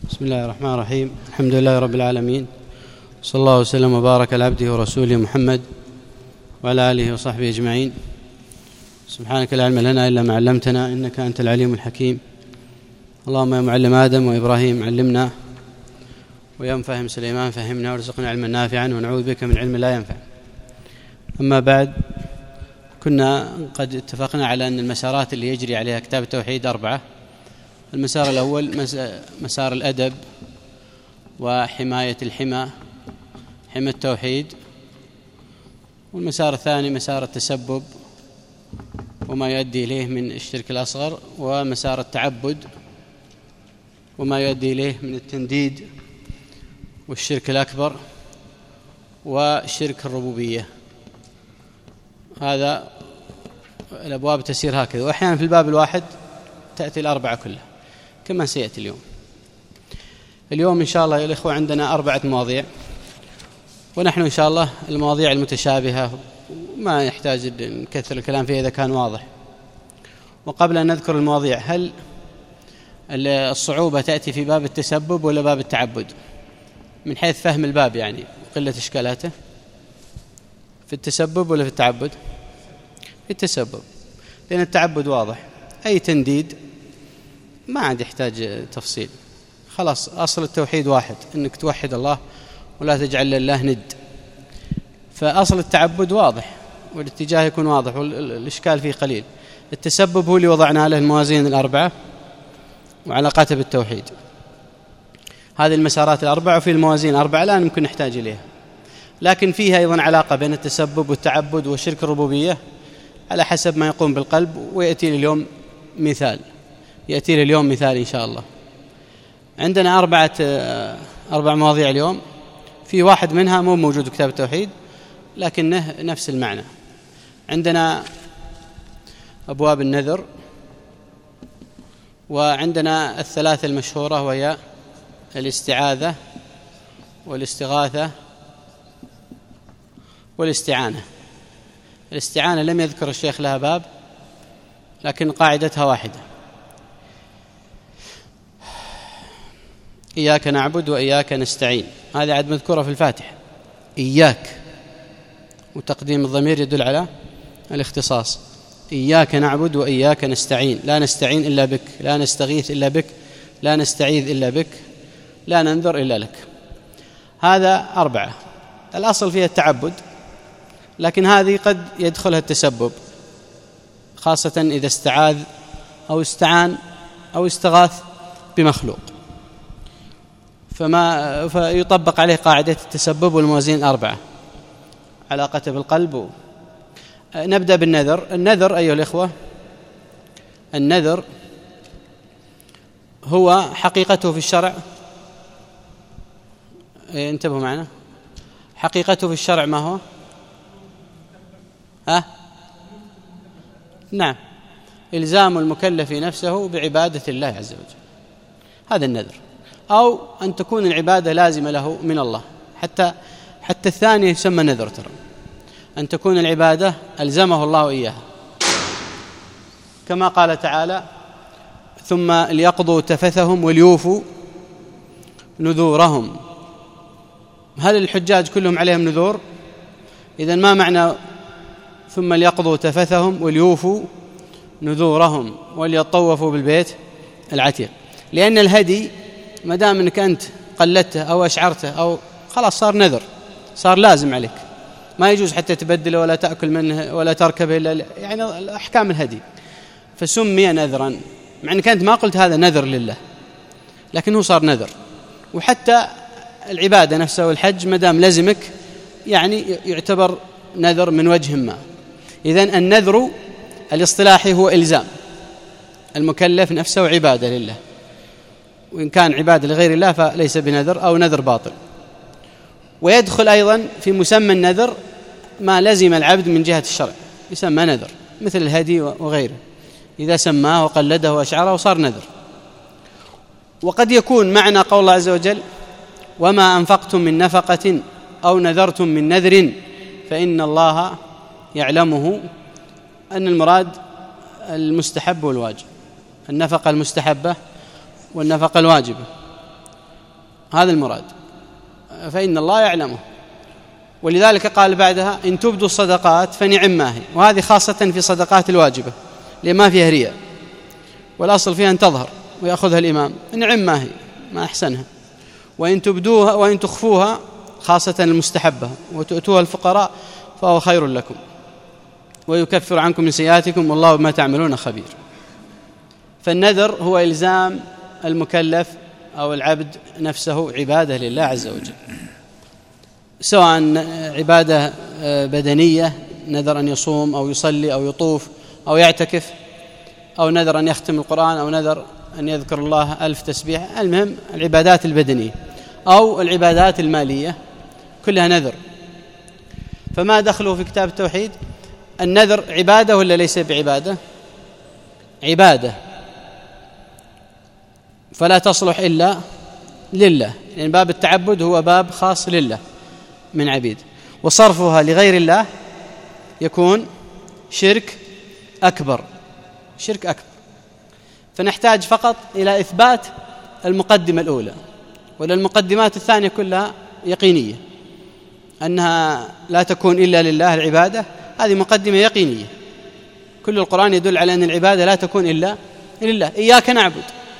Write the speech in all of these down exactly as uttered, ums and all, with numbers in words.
بسم الله الرحمن الرحيم. الحمد لله رب العالمين، صلى الله وسلم وبارك على عبده ورسوله محمد وعلى آله وصحبه أجمعين. سبحانك لا علم لنا إلا ما علمتنا إنك أنت العليم الحكيم. اللهم يا معلم آدم وإبراهيم علمنا، ويا مفهم سليمان فهمنا، وارزقنا علما نافعا ونعوذ بك من علم لا ينفع. أما بعد، كنا قد اتفقنا على أن المسارات اللي يجري عليها كتاب التوحيد أربعة. المسار الأول مسار الأدب وحماية الحمى، حمى التوحيد. والمسار الثاني مسار التسبب وما يؤدي إليه من الشرك الأصغر، ومسار التعبد وما يؤدي إليه من التنديد والشرك الأكبر وشرك الربوبية. هذا الأبواب تسير هكذا، وأحيانا في الباب الواحد تأتي الأربعة كلها كما سيأتي اليوم. اليوم إن شاء الله يا الإخوة عندنا أربعة مواضيع، ونحن إن شاء الله المواضيع المتشابهة ما يحتاج نكثر الكلام فيها إذا كان واضح. وقبل أن نذكر المواضيع، هل الصعوبة تأتي في باب التسبب ولا باب التعبد من حيث فهم الباب، يعني قلة إشكالاته؟ في التسبب ولا في التعبد؟ في التسبب، لأن التعبد واضح، أي تنديد ما عاد يحتاج تفصيل، خلاص أصل التوحيد واحد، أنك توحد الله ولا تجعل لله ند. فأصل التعبد واضح والاتجاه يكون واضح والإشكال فيه قليل. التسبب هو اللي وضعنا له الموازين الأربعة وعلاقاته بالتوحيد. هذه المسارات الأربعة وفي الموازين الأربعة لا يمكن نحتاج إليها، لكن فيها أيضا علاقة بين التسبب والتعبد وشرك الربوبية على حسب ما يقوم بالقلب. ويأتي اليوم مثال يأتي اليوم مثال إن شاء الله. عندنا أربعة أربع مواضيع اليوم، في واحد منها مو موجود في كتاب التوحيد لكنه نفس المعنى. عندنا أبواب النذر، وعندنا الثلاثة المشهورة وهي الاستعاذة والاستغاثة والاستعانة. الاستعانة لم يذكر الشيخ لها باب، لكن قاعدتها واحدة: إياك نعبد وإياك نستعين. هذه عاد مذكورة في الفاتحة، إياك، وتقديم الضمير يدل على الاختصاص. إياك نعبد وإياك نستعين، لا نستعين إلا بك، لا نستغيث إلا بك، لا نستعيذ إلا بك، لا ننذر إلا لك. هذا أربعة. الأصل فيها التعبد، لكن هذه قد يدخلها التسبب، خاصة إذا استعاذ أو استعان أو استغاث بمخلوق، فما فيطبق عليه قاعدة التسبب والموازين الأربعة، علاقته بالقلب. نبدأ بالنذر. النذر أيها الإخوة، النذر هو حقيقته في الشرع، انتبهوا معنا، حقيقته في الشرع ما هو؟ ها؟ نعم، إلزام المكلف نفسه بعبادة الله عز وجل، هذا النذر. أو أن تكون العبادة لازمة له من الله، حتى حتى الثاني يسمى نذر، ترى أن تكون العبادة ألزمه الله إياها، كما قال تعالى: ثم ليقضوا تفثهم وليوفوا نذورهم. هل الحجاج كلهم عليهم نذور؟ إذن ما معنى ثم ليقضوا تفثهم وليوفوا نذورهم وليطوفوا بالبيت العتيق؟ لأن الهدي ما دام أنك أنت قلدته أو أشعرته أو خلاص صار نذر، صار لازم عليك، ما يجوز حتى تبدله ولا تأكل منه ولا تركبه إلا يعني أحكام الهدي، فسمي نذرا، مع أنك أنت ما قلت هذا نذر لله، لكنه صار نذر. وحتى العبادة نفسها والحج ما دام لزمك يعني يعتبر نذر من وجه ما. إذن النذر الاصطلاحي هو إلزام المكلف نفسه عبادة لله، وإن كان عبادة لغير الله فليس بنذر أو نذر باطل. ويدخل أيضا في مسمى النذر ما لزم العبد من جهة الشرع، يسمى نذر، مثل الهدي وغيره، إذا سماه وقلده وأشعره صار نذر. وقد يكون معنى قول الله عز وجل: وما أنفقتم من نفقة أو نذرتم من نذر فإن الله يعلمه، أن المراد المستحب والواجب، النفقة المستحبة والنفقة الواجبة. هذا المراد، فإن الله يعلمه. ولذلك قال بعدها إن تبدوا الصدقات فنعم ما هي، وهذه خاصة في صدقات الواجبة لما فيها رياء، والأصل فيها أن تظهر ويأخذها الإمام، نعم ما هي ما أحسنها. وإن تبدوها وإن تخفوها خاصة المستحبة وتؤتوها الفقراء فهو خير لكم ويكفر عنكم من سيئاتكم والله بما تعملون خبير. فالنذر هو إلزام المكلف أو العبد نفسه عبادة لله عز وجل، سواء عبادة بدنية نذر أن يصوم أو يصلي أو يطوف أو يعتكف، أو نذر أن يختم القرآن، أو نذر أن يذكر الله ألف تسبيح، المهم العبادات البدنية أو العبادات المالية كلها نذر. فما دخله في كتاب التوحيد؟ النذر عبادة ولا ليس بعبادة؟ عبادة، فلا تصلح إلا لله، لأن يعني باب التعبد هو باب خاص لله من عبيد، وصرفها لغير الله يكون شرك أكبر، شرك أكبر. فنحتاج فقط إلى إثبات المقدمة الأولى، وللمقدمات الثانية كلها يقينية، أنها لا تكون إلا لله العبادة، هذه مقدمة يقينية. كل القرآن يدل على أن العبادة لا تكون إلا لله، إياك نعبد.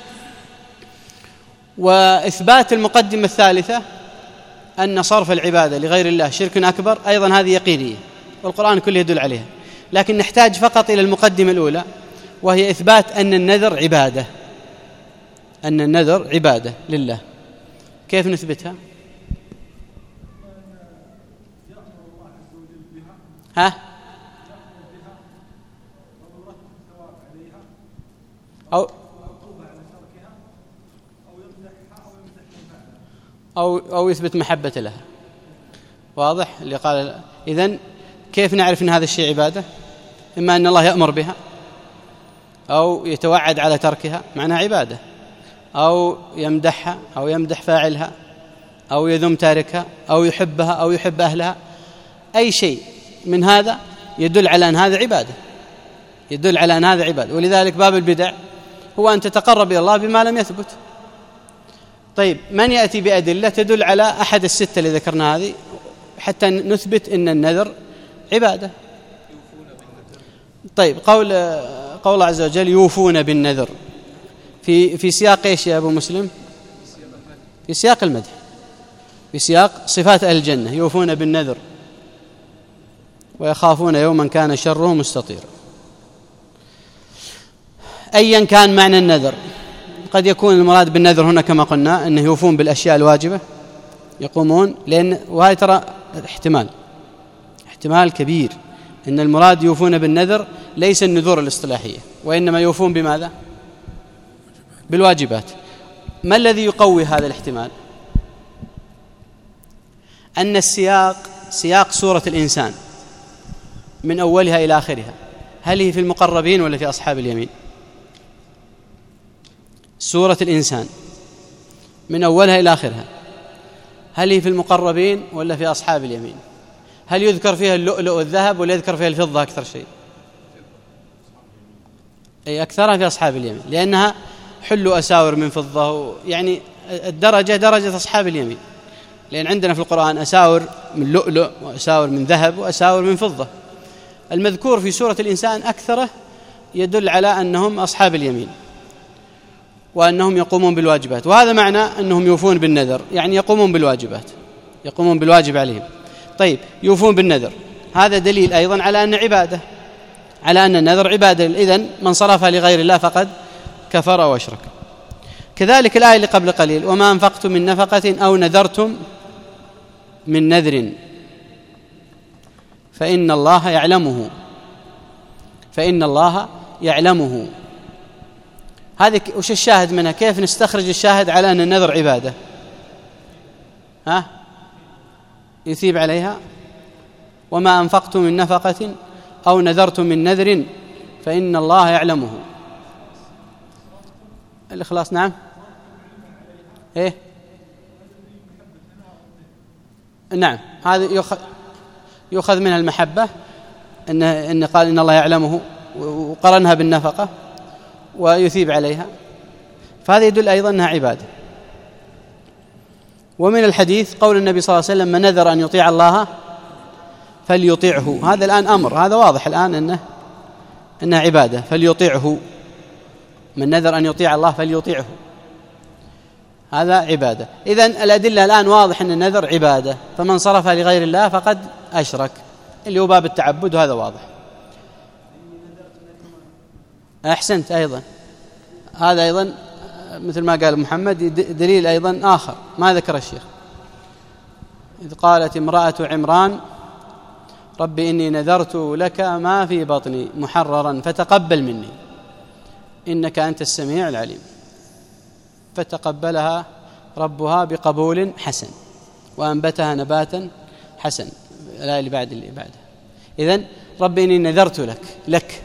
وإثبات المقدمة الثالثة أن صرف العبادة لغير الله شرك أكبر، أيضا هذه يقينية والقرآن كله يدل عليها، لكن نحتاج فقط إلى المقدمة الأولى، وهي إثبات أن النذر عبادة، أن النذر عبادة لله. كيف نثبتها؟ ها؟ أو أو أو يثبت محبة لها، واضح اللي قال. إذن كيف نعرف أن هذا الشيء عبادة؟ إما أن الله يأمر بها، أو يتوعد على تركها معناها عبادة، أو يمدحها أو يمدح فاعلها، أو يذم تاركها، أو يحبها أو يحب أهلها. أي شيء من هذا يدل على أن هذا عبادة، يدل على أن هذا عبادة. ولذلك باب البدع هو أن تتقرب إلى الله بما لم يثبت. طيب، من يأتي بأدلة تدل على أحد الستة اللي ذكرنا هذه حتى نثبت أن النذر عبادة؟ طيب، قول قول الله عز وجل يوفون بالنذر في في سياق ايش يا ابو مسلم؟ في سياق المدح، في سياق صفات اهل الجنه، يوفون بالنذر ويخافون يوما كان شره مستطيرا. ايا كان معنى النذر، قد يكون المراد بالنذر هنا كما قلنا انه يوفون بالاشياء الواجبه، يقومون، لان وهي ترى احتمال احتمال كبير ان المراد يوفون بالنذر ليس النذور الاصطلاحيه، وانما يوفون بماذا؟ بالواجبات. ما الذي يقوي هذا الاحتمال؟ أن السياق سياق سورة الإنسان من أولها إلى آخرها، هل هي في المقربين ولا في أصحاب اليمين؟ سورة الإنسان من أولها إلى آخرها هل هي في المقربين ولا في أصحاب اليمين؟ هل يذكر فيها اللؤلؤ والذهب ولا يذكر فيها الفضة أكثر شيء؟ أي أكثرها في أصحاب اليمين، لأنها حلوا أساور من فضة، يعني الدرجة درجة أصحاب اليمين، لأن عندنا في القرآن أساور من لؤلؤ وأساور من ذهب وأساور من فضة. المذكور في سورة الإنسان أكثره يدل على أنهم أصحاب اليمين وأنهم يقومون بالواجبات، وهذا معنى أنهم يوفون بالنذر، يعني يقومون بالواجبات، يقومون بالواجب عليهم. طيب، يوفون بالنذر هذا دليل أيضا على أن عبادة، على أن النذر عبادة، إذن من صرفها لغير الله فقد كفر واشرك. كذلك الآية اللي قبل قليل وما أنفقتم من نفقة أو نذرتم من نذر فإن الله يعلمه، فإن الله يعلمه. هذه وش الشاهد منها؟ كيف نستخرج الشاهد على أن النذر عبادة؟ ها؟ يثيب عليها وما أنفقتم من نفقة أو نذرتم من نذر فإن الله يعلمه. الإخلاص، نعم. إيه؟ نعم، هذا يؤخذ يؤخذ منها المحبة، إن إن قال إن الله يعلمه وقرنها بالنفقة ويثيب عليها، فهذا يدل أيضا أنها عبادة. ومن الحديث قول النبي صلى الله عليه وسلم: من نذر أن يطيع الله فليطيعه. هذا الآن أمر، هذا واضح الآن أنه أنها عبادة، فليطيعه. من نذر أن يطيع الله فليطيعه، هذا عبادة. إذن الأدلة الآن واضح أن النذر عبادة، فمن صرف لغير الله فقد أشرك، اللي هو باب التعبد، وهذا واضح. أحسنت. أيضا هذا أيضا مثل ما قال محمد دليل أيضا آخر ما ذكر الشيخ، إذ قالت امرأة عمران: رب إني نذرت لك ما في بطني محررا فتقبل مني إنك أنت السميع العليم، فتقبلها ربها بقبول حسن وأنبتها نباتا حسن. الآية اللي بعد اللي بعدها. إذن رب إني نذرت لك لك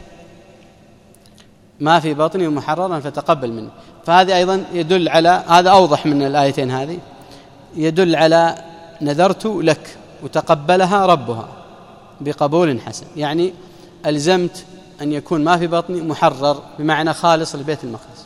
ما في بطني محررا فتقبل مني، فهذا أيضا يدل على، هذا أوضح من الآيتين هذه، يدل على نذرت لك وتقبلها ربها بقبول حسن، يعني ألزمت أن يكون ما في بطني محرر بمعنى خالص لبيت المقدس.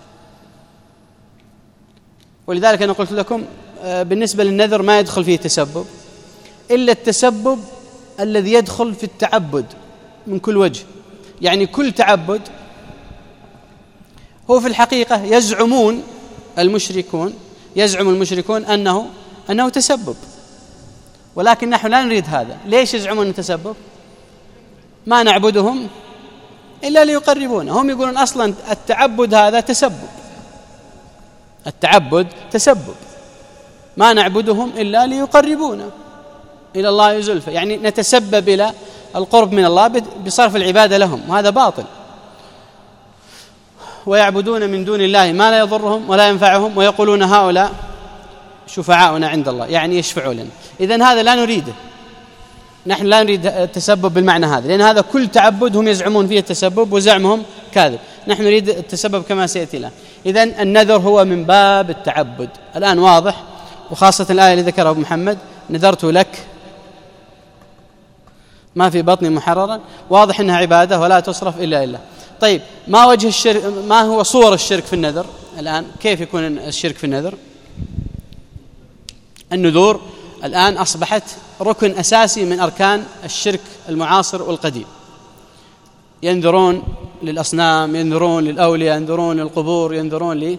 ولذلك أنا قلت لكم بالنسبة للنذر ما يدخل فيه تسبب إلا التسبب الذي يدخل في التعبد من كل وجه. يعني كل تعبد هو في الحقيقة يزعمون المشركون يزعم المشركون أنه أنه تسبب، ولكن نحن لا نريد هذا. ليش يزعمون تسبب؟ ما نعبدهم إلا ليقربونا. هم يقولون أصلا التعبد هذا تسبب، التعبد تسبب، ما نعبدهم إلا ليقربونا إلى الله زلفى، يعني نتسبب إلى القرب من الله بصرف العبادة لهم، وهذا باطل. ويعبدون من دون الله ما لا يضرهم ولا ينفعهم ويقولون هؤلاء شفعاؤنا عند الله، يعني يشفعوا لنا. إذن هذا لا نريده، نحن لا نريد التسبب بالمعنى هذا، لأن هذا كل تعبد هم يزعمون فيه التسبب وزعمهم كاذب. نحن نريد التسبب كما سيأتي الآن. إذن النذر هو من باب التعبد، الآن واضح، وخاصة الآية اللي ذكرها أبو محمد: نذرت لك ما في بطني محررا، واضح أنها عبادة ولا تصرف إلا لله. طيب، ما وجه الشرك؟ ما هو صور الشرك في النذر الآن؟ كيف يكون الشرك في النذر؟ النذور الآن أصبحت ركن أساسي من أركان الشرك المعاصر والقديم. ينذرون للأصنام، ينذرون للأولياء، ينذرون للقبور، ينذرون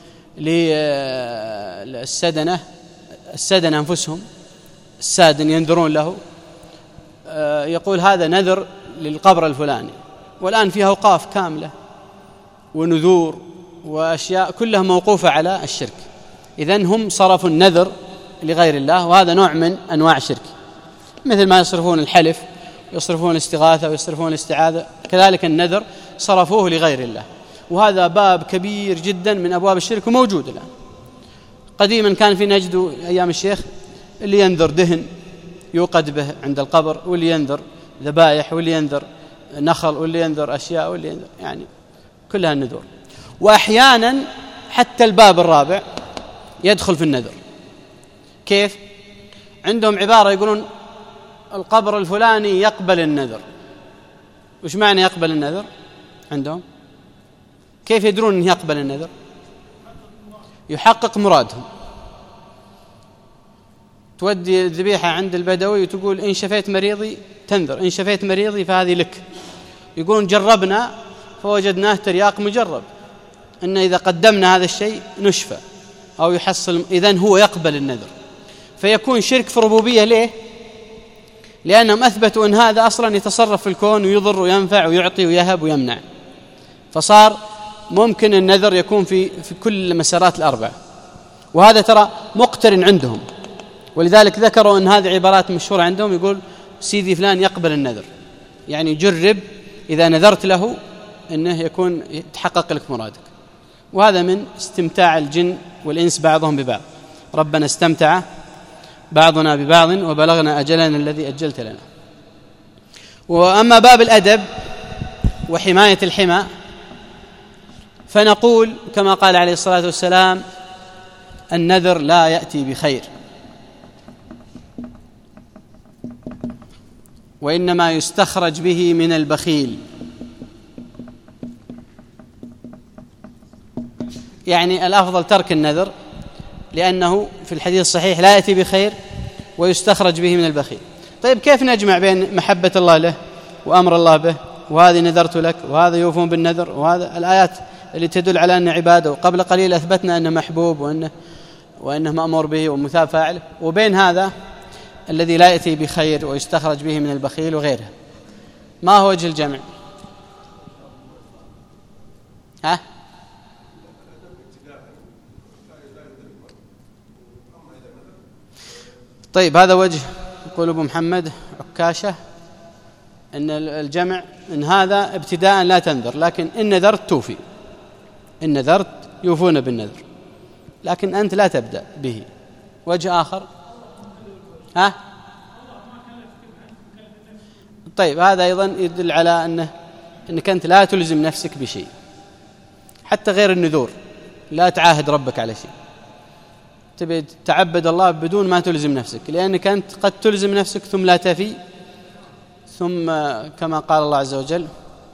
للسدنة السدنة أنفسهم، السادن ينذرون له، يقول هذا نذر للقبر الفلاني، والآن فيها أوقاف كاملة ونذور وأشياء كلها موقوفة على الشرك. إذن هم صرفوا النذر لغير الله، وهذا نوع من أنواع الشرك، مثل ما يصرفون الحلف ويصرفون الاستغاثة ويصرفون الاستعاذة، كذلك النذر صرفوه لغير الله، وهذا باب كبير جدا من أبواب الشرك وموجود الآن. قديما كان في نجد أيام الشيخ اللي ينذر دهن يوقد به عند القبر، واللي ينذر ذبائح، واللي ينذر نخل، واللي ينذر أشياء، واللي ينذر، يعني كلها النذور. وأحيانا حتى الباب الرابع يدخل في النذر. كيف؟ عندهم عبارة يقولون القبر الفلاني يقبل النذر. وش معنى يقبل النذر عندهم؟ كيف يدرون أنه يقبل النذر؟ يحقق مرادهم. تودي الذبيحة عند البدوي وتقول إن شفيت مريضي تنذر، إن شفيت مريضي فهذه لك. يقولون جربنا فوجدناه ترياق مجرب، إن إذا قدمنا هذا الشيء نشفى أو يحصل. إذن هو يقبل النذر، فيكون شرك في ربوبية. ليه؟ لأنهم أثبتوا أن هذا أصلا يتصرف في الكون ويضر وينفع ويعطي ويهب ويمنع، فصار ممكن النذر يكون في في كل المسارات الأربع، وهذا ترى مقترن عندهم. ولذلك ذكروا أن هذه عبارات مشهورة عندهم، يقول سيدي فلان يقبل النذر، يعني جرب إذا نذرت له أنه يكون يتحقق لك مرادك. وهذا من استمتاع الجن والإنس بعضهم ببعض. ربنا استمتع بعضنا ببعض وبلغنا أجلنا الذي أجلت لنا. وأما باب الأدب وحماية الحمى فنقول كما قال عليه الصلاة والسلام: النذر لا يأتي بخير، وإنما يستخرج به من البخيل. يعني الأفضل ترك النذر، لأنه في الحديث الصحيح لا يأتي بخير ويستخرج به من البخيل. طيب كيف نجمع بين محبة الله له وأمر الله به، وهذه نذرت لك وهذا يوفون بالنذر، وهذا الآيات اللي تدل على أن عباده، وقبل قليل أثبتنا أنه محبوب وأنه, وأنه مأمور به ومثاب فاعله، وبين هذا الذي لا يأتي بخير ويستخرج به من البخيل وغيره. ما هو وجه الجمع؟ ها؟ طيب هذا وجه يقول أبو محمد عكاشة إن الجمع إن هذا ابتداء لا تنذر، لكن إن نذرت توفي، إن نذرت يوفون بالنذر، لكن أنت لا تبدأ به. وجه آخر ها؟ طيب هذا أيضا يدل على أنه أنك أنت لا تلزم نفسك بشيء، حتى غير النذور لا تعاهد ربك على شيء، تبي تعبد الله بدون ما تلزم نفسك، لأنك أنت قد تلزم نفسك ثم لا تفي، ثم كما قال الله عز وجل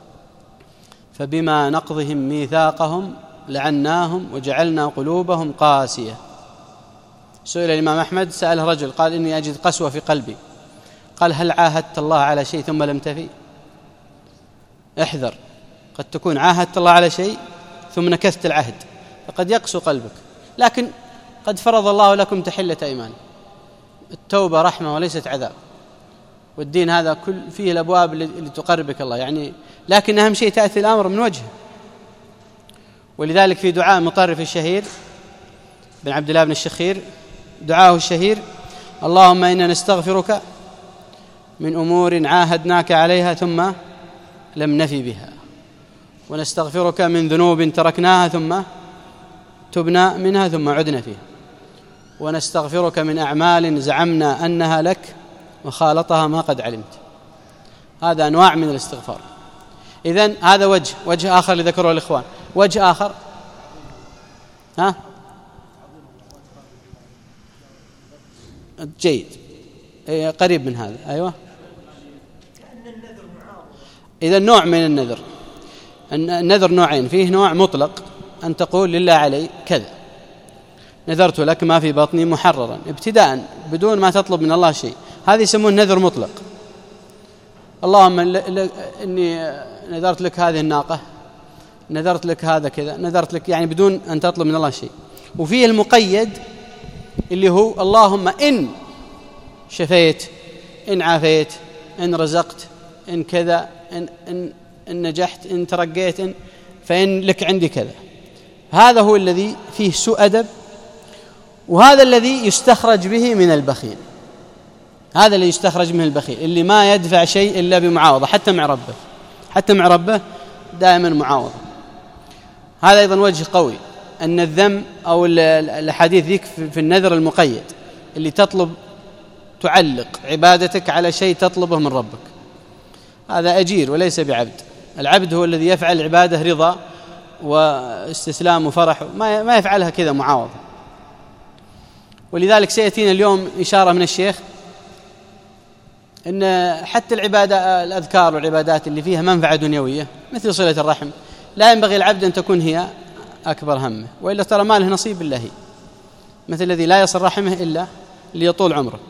فبما نقضهم ميثاقهم لعناهم وجعلنا قلوبهم قاسية. سئل الإمام أحمد، سأله رجل قال إني أجد قسوة في قلبي، قال هل عاهدت الله على شيء ثم لم تفي؟ احذر، قد تكون عاهدت الله على شيء ثم نكثت العهد فقد يقسو قلبك، لكن قد فرض الله لكم تحلة أيمان، التوبة رحمة وليست عذاب، والدين هذا كل فيه الأبواب اللي تقربك الله يعني، لكن أهم شيء تأتي الأمر من وجهه. ولذلك في دعاء مطرف الشهير بن عبد الله بن الشخير، دعاه الشهير اللهم إنا نستغفرك من أمور عاهدناك عليها ثم لم نفي بها، ونستغفرك من ذنوب تركناها ثم تبنا منها ثم عدنا فيها، ونستغفرك من أعمال زعمنا أنها لك وخالطها ما قد علمت. هذا أنواع من الاستغفار. إذن هذا وجه وجه آخر لذكره الإخوان. وجه آخر ها جيد قريب من هذا. أيوة إذن نوع من النذر. النذر نوعين، فيه نوع مطلق أن تقول لله علي كذا، نذرت لك ما في بطني محررا ابتداء بدون ما تطلب من الله شيء، هذا يسمون نذر مطلق. اللهم إني نذرت لك هذه الناقة، نذرت لك هذا كذا، نذرت لك، يعني بدون أن تطلب من الله شيء. وفيه المقيد اللي هو اللهم إن شفيت، إن عافيت، إن رزقت، إن كذا، إن, إن, إن نجحت، إن ترقيت، إن فإن لك عندي كذا. هذا هو الذي فيه سوء أدب، وهذا الذي يستخرج به من البخيل. هذا اللي يستخرج من البخيل اللي ما يدفع شيء إلا بمعاوضة، حتى مع ربه، حتى مع ربه دائما معاوضة. هذا أيضا وجه قوي أن الذم أو الحديث ذيك في النذر المقيد اللي تطلب تعلق عبادتك على شيء تطلبه من ربك، هذا أجير وليس بعبد. العبد هو الذي يفعل العبادة رضا واستسلام وفرح، ما يفعلها كذا معاوضة. ولذلك سيأتينا اليوم إشارة من الشيخ أن حتى العبادة الأذكار والعبادات اللي فيها منفعة دنيوية مثل صلة الرحم لا ينبغي العبد أن تكون هي أكبر همه، وإلا ترى ما له نصيب بالله، مثل الذي لا يصل رحمه إلا ليطول عمره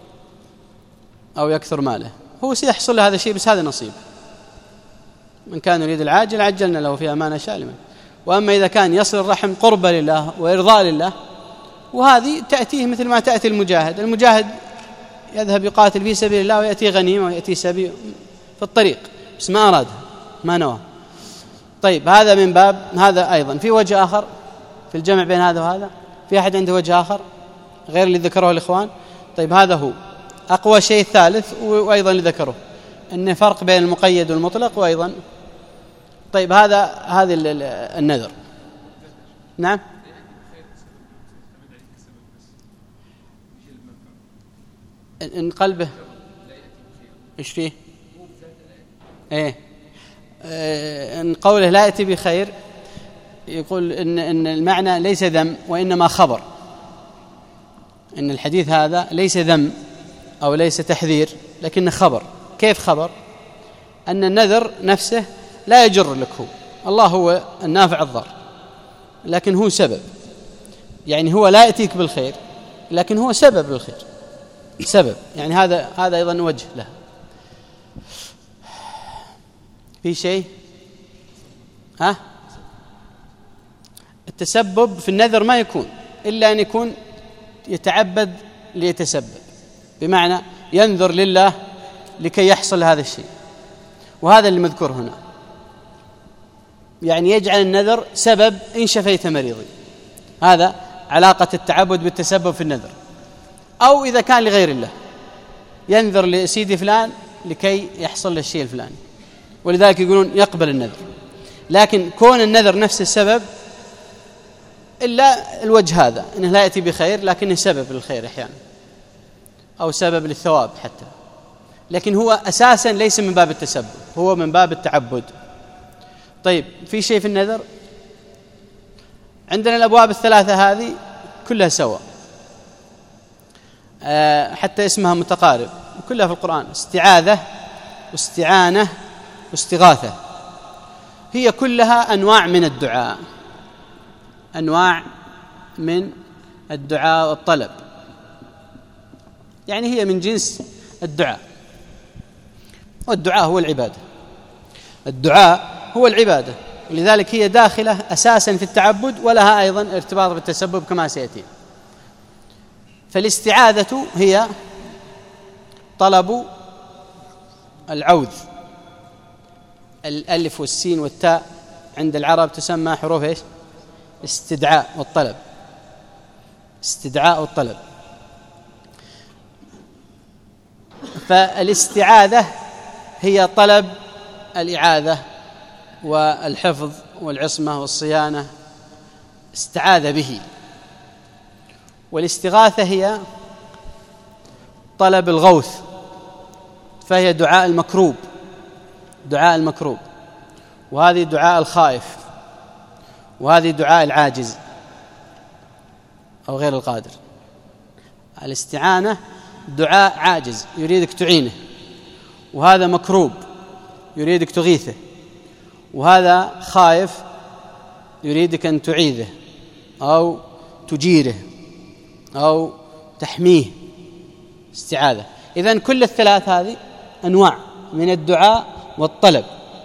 أو يكثر ماله، هو سيحصل له هذا الشيء بس هذا نصيب. من كان يريد العاجل عجلنا له فيها ما نشاء لمن. وأما إذا كان يصل الرحم قربة لله وإرضاء لله، وهذه تأتيه مثل ما تأتي المجاهد. المجاهد يذهب يقاتل في سبيل الله ويأتي غنيمة ويأتي سبيل في الطريق، بس ما أرادها ما نواه. طيب هذا من باب هذا. أيضا في وجه آخر في الجمع بين هذا وهذا، في أحد عنده وجه آخر غير اللي ذكره الإخوان؟ طيب هذا هو أقوى شيء. الثالث وأيضا اللي ذكره أن فرق بين المقيد والمطلق. وأيضا طيب هذا هذا النذر. نعم إن قلبه إيش فيه إيه إن قوله لا يأتي بخير، يقول إن إن المعنى ليس ذم وإنما خبر، إن الحديث هذا ليس ذم أو ليس تحذير لكنه خبر. كيف خبر؟ أن النذر نفسه لا يجر لك، هو الله هو النافع الضار، لكن هو سبب. يعني هو لا يأتيك بالخير لكن هو سبب للخير، سبب، يعني هذا هذا أيضا وجه له. في شيء ها التسبب في النذر ما يكون إلا أن يكون يتعبد ليتسبب، بمعنى ينذر لله لكي يحصل هذا الشيء، وهذا اللي مذكور هنا، يعني يجعل النذر سبب إن شفيت مريضي، هذا علاقة التعبد بالتسبب في النذر. أو إذا كان لغير الله ينذر لسيدي فلان لكي يحصل له الشيء الفلاني، ولذلك يقولون يقبل النذر. لكن كون النذر نفس السبب إلا الوجه هذا أنه لا يأتي بخير لكنه سبب للخير أحيانا أو سبب للثواب حتى، لكن هو أساسا ليس من باب التسبب، هو من باب التعبد. طيب في شيء في النذر؟ عندنا الأبواب الثلاثة هذه كلها سواء، أه حتى اسمها متقارب وكلها في القرآن، استعاذة واستعانة واستغاثة، هي كلها أنواع من الدعاء، أنواع من الدعاء والطلب، يعني هي من جنس الدعاء، والدعاء هو العبادة، الدعاء هو العبادة، ولذلك هي داخلة أساسا في التعبد ولها أيضا ارتباط بالتسبب كما سيأتي. فالاستعاذة هي طلب العوذ، الألف والسين والتاء عند العرب تسمى حروف إيش؟ استدعاء والطلب، استدعاء والطلب. فالاستعاذة هي طلب الإعاذة والحفظ والعصمة والصيانة، استعاذ به. والاستغاثة هي طلب الغوث، فهي دعاء المكروب، دعاء المكروب، وهذه دعاء الخائف، وهذه دعاء العاجز أو غير القادر. الاستعانة دعاء عاجز يريدك تعينه، وهذا مكروب يريدك تغيثه، وهذا خائف يريدك أن تعيذه أو تجيره أو تحميه، استعاذة. إذن كل الثلاث هذه أنواع من الدعاء والطلب،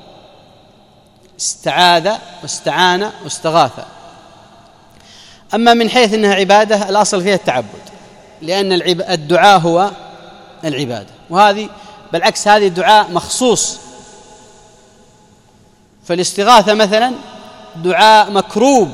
استعاذ واستعان واستغاث. أما من حيث أنها عبادة الأصل فيها التعبد، لأن الدعاء هو العبادة، وهذه بالعكس هذه دعاء مخصوص. فالاستغاثة مثلا دعاء مكروب،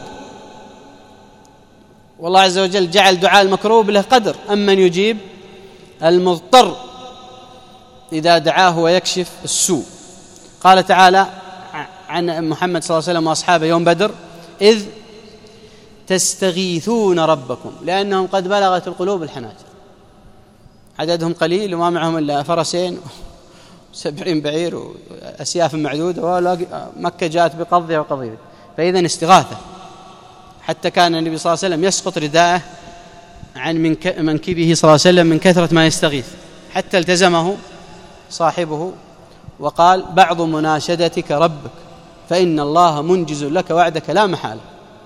والله عز وجل جعل دعاء المكروب له قدر، أمن يجيب المضطر إذا دعاه ويكشف السوء. قال تعالى عن محمد صلى الله عليه وسلم وأصحابه يوم بدر: إذ تستغيثون ربكم لأنهم قد بلغت القلوب الحناجر. عددهم قليل وما معهم إلا فرسين وسبعين بعير وأسياف معدودة، مكة جاءت بقضية وقضية. فإذن استغاثة، حتى كان النبي صلى الله عليه وسلم يسقط رداءه عن منكبه صلى الله عليه وسلم من كثرة ما يستغيث، حتى التزمه صاحبه وقال: بعض مناشدتك ربك فإن الله منجز لك وعدك لا محالة.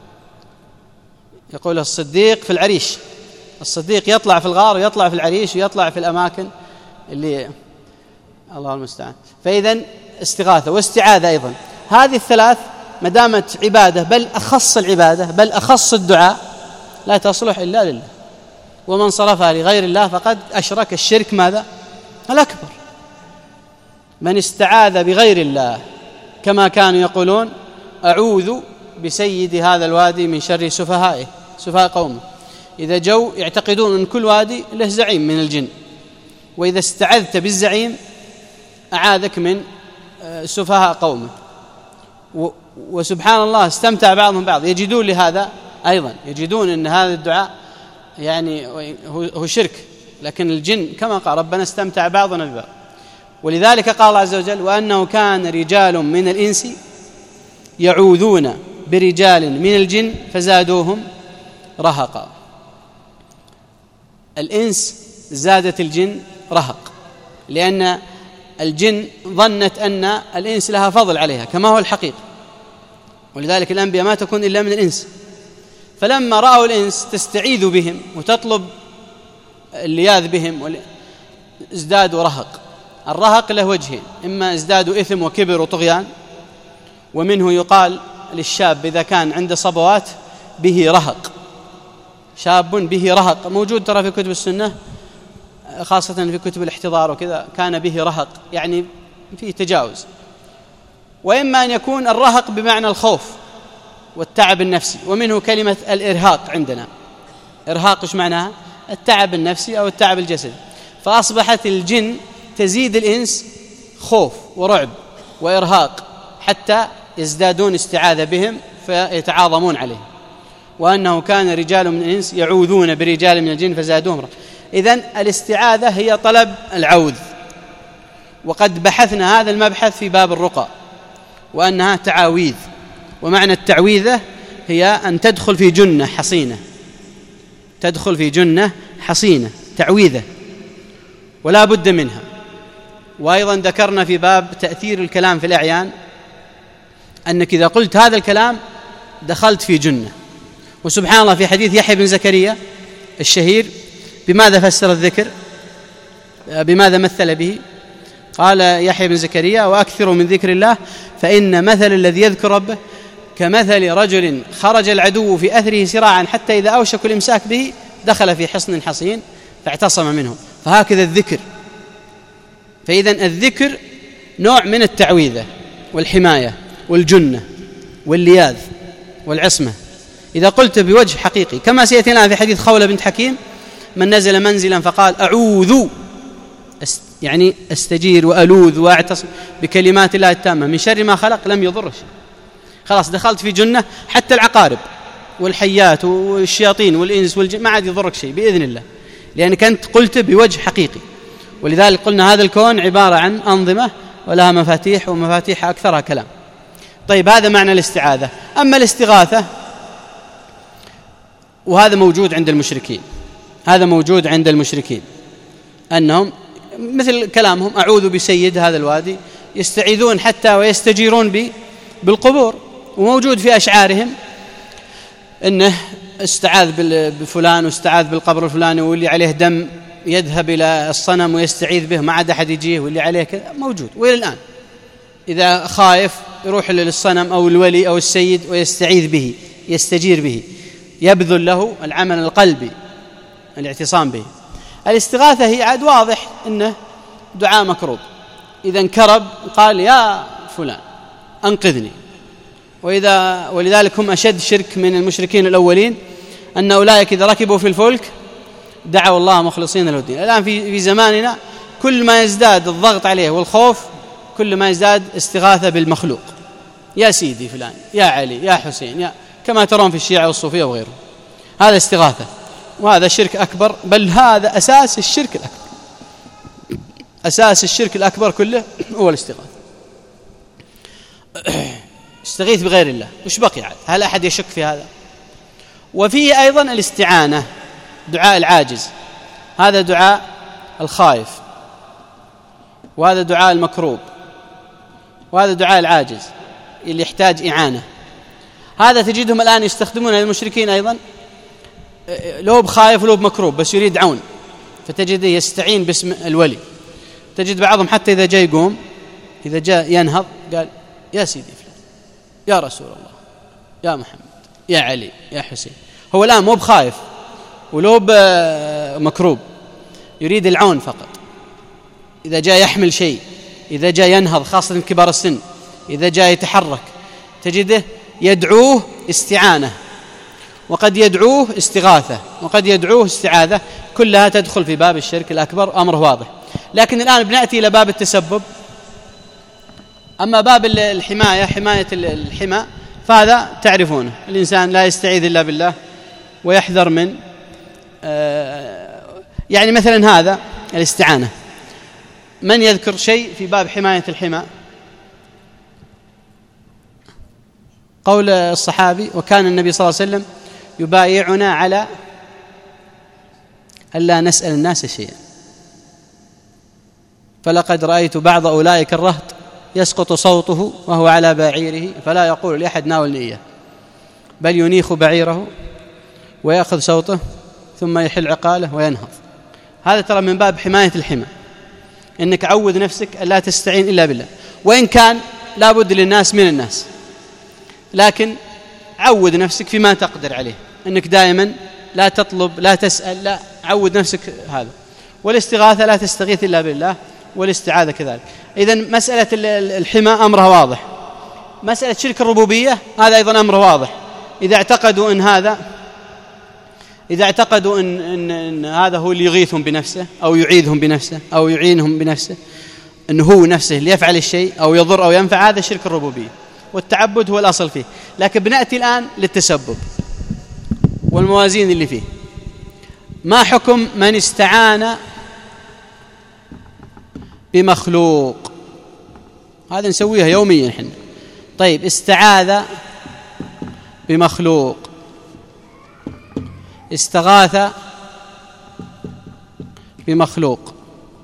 يقول الصديق في العريش، الصديق يطلع في الغار ويطلع في العريش ويطلع في الأماكن اللي الله المستعان. فإذن استغاثة واستعاذة أيضا، هذه الثلاث ما دامت عبادة، بل أخص العبادة، بل أخص الدعاء، لا تصلح إلا لله، ومن صرفها لغير الله فقد أشرك الشرك ماذا؟ الأكبر. من استعاذ بغير الله كما كانوا يقولون: أعوذ بسيد هذا الوادي من شر سفهائه، سفهاء قومه، إذا جو يعتقدون أن كل وادي له زعيم من الجن، وإذا استعذت بالزعيم أعاذك من سفهاء قومه. وسبحان الله استمتع بعضهم بعض، يجدون لهذا أيضا، يجدون أن هذا الدعاء يعني هو شرك، لكن الجن كما قال ربنا استمتع بعضنا ببعض. ولذلك قال الله عز وجل: وأنه كان رجال من الإنس يعوذون برجال من الجن فزادوهم رهقا. الإنس زادت الجن رهق، لأن الجن ظنت أن الإنس لها فضل عليها كما هو الحقيقة، ولذلك الأنبياء ما تكون إلا من الإنس، فلما رأوا الإنس تستعيذ بهم وتطلب اللياذ بهم ازدادوا رهق. الرهق له وجهين: إما ازدادوا إثم وكبر وطغيان، ومنه يقال للشاب إذا كان عنده صبوات به رهق، شاب به رهق، موجود ترى في كتب السنة خاصة في كتب الاحتضار وكذا، كان به رهق يعني فيه تجاوز. وإما أن يكون الرهق بمعنى الخوف والتعب النفسي، ومنه كلمة الإرهاق عندنا. إرهاق إيش معناها؟ التعب النفسي أو التعب الجسدي. فأصبحت الجن تزيد الإنس خوف ورعب وإرهاق حتى يزدادون استعاذة بهم فيتعاظمون عليهم، وأنه كان رجال من الإنس يعوذون برجال من الجن فزادوهم رهقا. إذن الاستعاذة هي طلب العوذ، وقد بحثنا هذا المبحث في باب الرقى وأنها تعاويذ، ومعنى التعويذة هي أن تدخل في جنة حصينة، تدخل في جنة حصينة، تعويذة ولا بد منها. وأيضا ذكرنا في باب تأثير الكلام في الأعيان أنك إذا قلت هذا الكلام دخلت في جنة. وسبحان الله في حديث يحيى بن زكريا الشهير بماذا فسر الذكر؟ بماذا مثل به؟ قال يحيى بن زكريا: وأكثروا من ذكر الله فإن مثل الذي يذكر ربه كمثل رجل خرج العدو في أثره سراعا حتى إذا أوشك الإمساك به دخل في حصن حصين فاعتصم منه. فهكذا الذكر. فإذا الذكر نوع من التعويذة والحماية والجنة واللياذ والعصمة إذا قلت بوجه حقيقي، كما سيأتي الآن في حديث خولة بنت حكيم: من نزل منزلا فقال أعوذ، يعني استجير وألوذ وأعتصم بكلمات الله التامة من شر ما خلق، لم يضر شيء. خلاص دخلت في جنة. حتى العقارب والحيات والشياطين والإنس والجن ما عاد يضرك شيء بإذن الله، لأنك أنت قلت بوجه حقيقي. ولذلك قلنا هذا الكون عبارة عن أنظمة ولها مفاتيح، ومفاتيح أكثرها كلام. طيب هذا معنى الاستعاذة. أما الاستغاثة وهذا موجود عند المشركين، هذا موجود عند المشركين أنهم مثل كلامهم أعوذ بسيد هذا الوادي، يستعيذون حتى ويستجيرون بي بالقبور. وموجود في أشعارهم أنه استعاذ بفلان واستعاذ بالقبر الفلاني، واللي عليه دم يذهب إلى الصنم ويستعيذ به ما عاد أحد يجيه، واللي عليه كذا موجود. وإلى الآن إذا خايف يروح للصنم أو الولي أو السيد ويستعيذ به، يستجير به، يبذل له العمل القلبي الاعتصام به. الاستغاثة هي عاد واضح أنه دعاء مكروب. إذا انكرب قال يا فلان أنقذني. وإذا ولذلك هم أشد شرك من المشركين الأولين، أن أولئك إذا ركبوا في الفلك دعوا الله مخلصين له الدين. الآن في في زماننا كل ما يزداد الضغط عليه والخوف كل ما يزداد استغاثة بالمخلوق، يا سيدي فلان، يا علي، يا حسين، يا كما ترون في الشيعة والصوفية وغيره. هذا استغاثة، وهذا شرك أكبر، بل هذا أساس الشرك الأكبر. أساس الشرك الأكبر كله هو الاستغاثة. استغيث بغير الله. وش بقي عاد؟ هل أحد يشك في هذا؟ وفيه أيضا الاستعانة، دعاء العاجز، هذا دعاء الخائف، وهذا دعاء المكروب، وهذا دعاء العاجز اللي يحتاج إعانة. هذا تجدهم الآن يستخدمون المشركين أيضا، لو بخائف ولو بمكروب بس يريد عون، فتجده يستعين باسم الولي. تجد بعضهم حتى إذا جاء يقوم، إذا جاء ينهض قال يا سيدي فلان، يا رسول الله، يا محمد، يا علي، يا حسين. هو الآن مو بخائف ولو بمكروب، يريد العون فقط. إذا جاء يحمل شيء، إذا جاء ينهض، خاصة كبار السن، إذا جاء يتحرك، تجده يدعوه استعانة، وقد يدعوه استغاثة، وقد يدعوه استعاذة، كلها تدخل في باب الشرك الأكبر، أمره واضح. لكن الآن بنأتي إلى باب التسبب. أما باب الحماية، حماية الحمى، فهذا تعرفونه، الإنسان لا يستعيذ إلا بالله ويحذر من يعني مثلا هذا الاستعانة. من يذكر شيء في باب حماية الحمى؟ قول الصحابي: وكان النبي صلى الله عليه وسلم يبايعنا على ألا نسأل الناس شيئا، فلقد رأيت بعض أولئك الرهط يسقط صوته وهو على بعيره فلا يقول لأحد ناولني إياه، بل ينيخ بعيره ويأخذ صوته ثم يحل عقاله وينهض. هذا ترى من باب حماية الحمى، إنك عود نفسك ألا تستعين إلا بالله، وإن كان لابد للناس من الناس، لكن عود نفسك فيما تقدر عليه، إنك دائما لا تطلب لا تسأل، لا، عود نفسك هذا. والاستغاثة لا تستغيث إلا بالله، والاستعاذة كذلك. إذن مسألة الحمى أمرها واضح. مسألة شرك الربوبية هذا أيضا أمر واضح. إذا اعتقدوا أن هذا إذا اعتقدوا إن, إن, إن هذا هو اللي يغيثهم بنفسه أو يعيذهم بنفسه أو يعينهم بنفسه، أنه هو نفسه اللي يفعل الشيء أو يضر أو ينفع، هذا شرك الربوبية، والتعبد هو الأصل فيه. لكن بنأتي الآن للتسبب والموازين اللي فيه. ما حكم من استعان بمخلوق؟ هذا نسويها يوميا حنا. طيب، استعاذ بمخلوق، استغاث بمخلوق،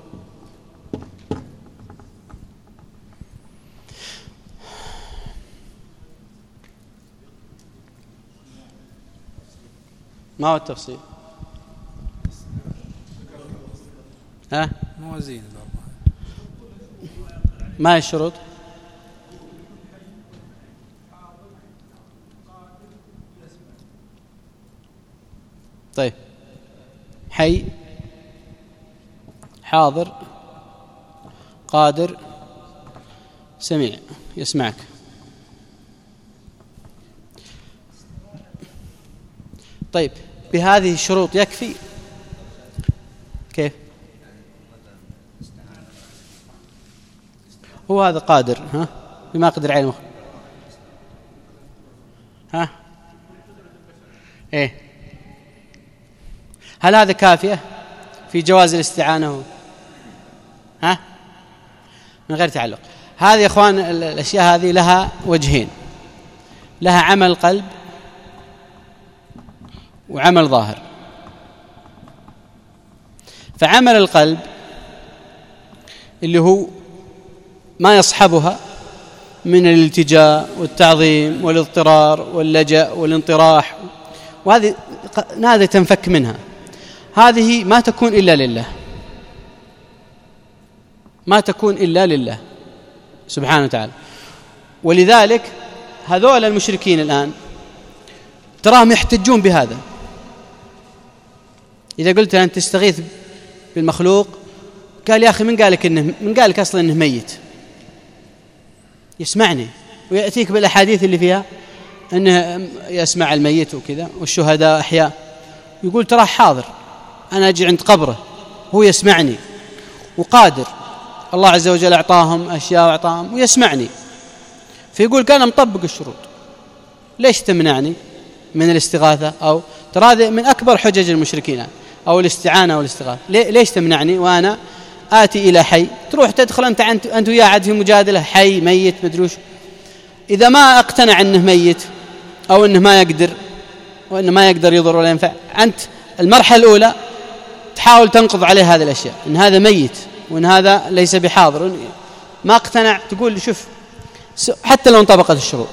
ما هو التفصيل؟ ها؟ موازين ما هي الشروط؟ طيب، حي، حاضر، قادر، سميع، يسمعك. طيب، بهذه الشروط يكفي؟ كيف؟ هو هذا قادر، ها، بما قدر علمه، ها، ايه، هل هذا كافية في جواز الاستعانة؟ ها، من غير تعلق. هذه يا اخوان الاشياء هذه لها وجهين، لها عمل قلب وعمل ظاهر. فعمل القلب اللي هو ما يصحبها من الالتجاء والتعظيم والاضطرار واللجأ والانطراح، وهذه نادر تنفك منها، هذه ما تكون إلا لله، ما تكون إلا لله سبحانه وتعالى. ولذلك هذول المشركين الآن تراهم يحتجون بهذا. إذا قلت أن تستغيث بالمخلوق، قال يا أخي من قالك إنه من قالك أصلا إنه ميت؟ يسمعني، ويأتيك بالأحاديث اللي فيها أنه يسمع الميت وكذا، والشهداء أحياء، يقول ترى حاضر، أنا أجي عند قبره هو يسمعني وقادر، الله عز وجل أعطاهم أشياء وأعطاهم ويسمعني. فيقول كان مطبق الشروط، ليش تمنعني من الاستغاثة؟ أو ترى هذا من أكبر حجج المشركين، أو الاستعانة والاستغاثة، ليش تمنعني وأنا آتي إلى حي؟ تروح تدخل أنت أنت وياه عاد في مجادلة، حي ميت مدروش. إذا ما اقتنع أنه ميت أو أنه ما يقدر وأنه ما يقدر يضر ولا ينفع، أنت المرحلة الأولى تحاول تنقض عليه هذه الأشياء، إن هذا ميت وإن هذا ليس بحاضر. ما اقتنع، تقول شوف، حتى لو انطبقت الشروط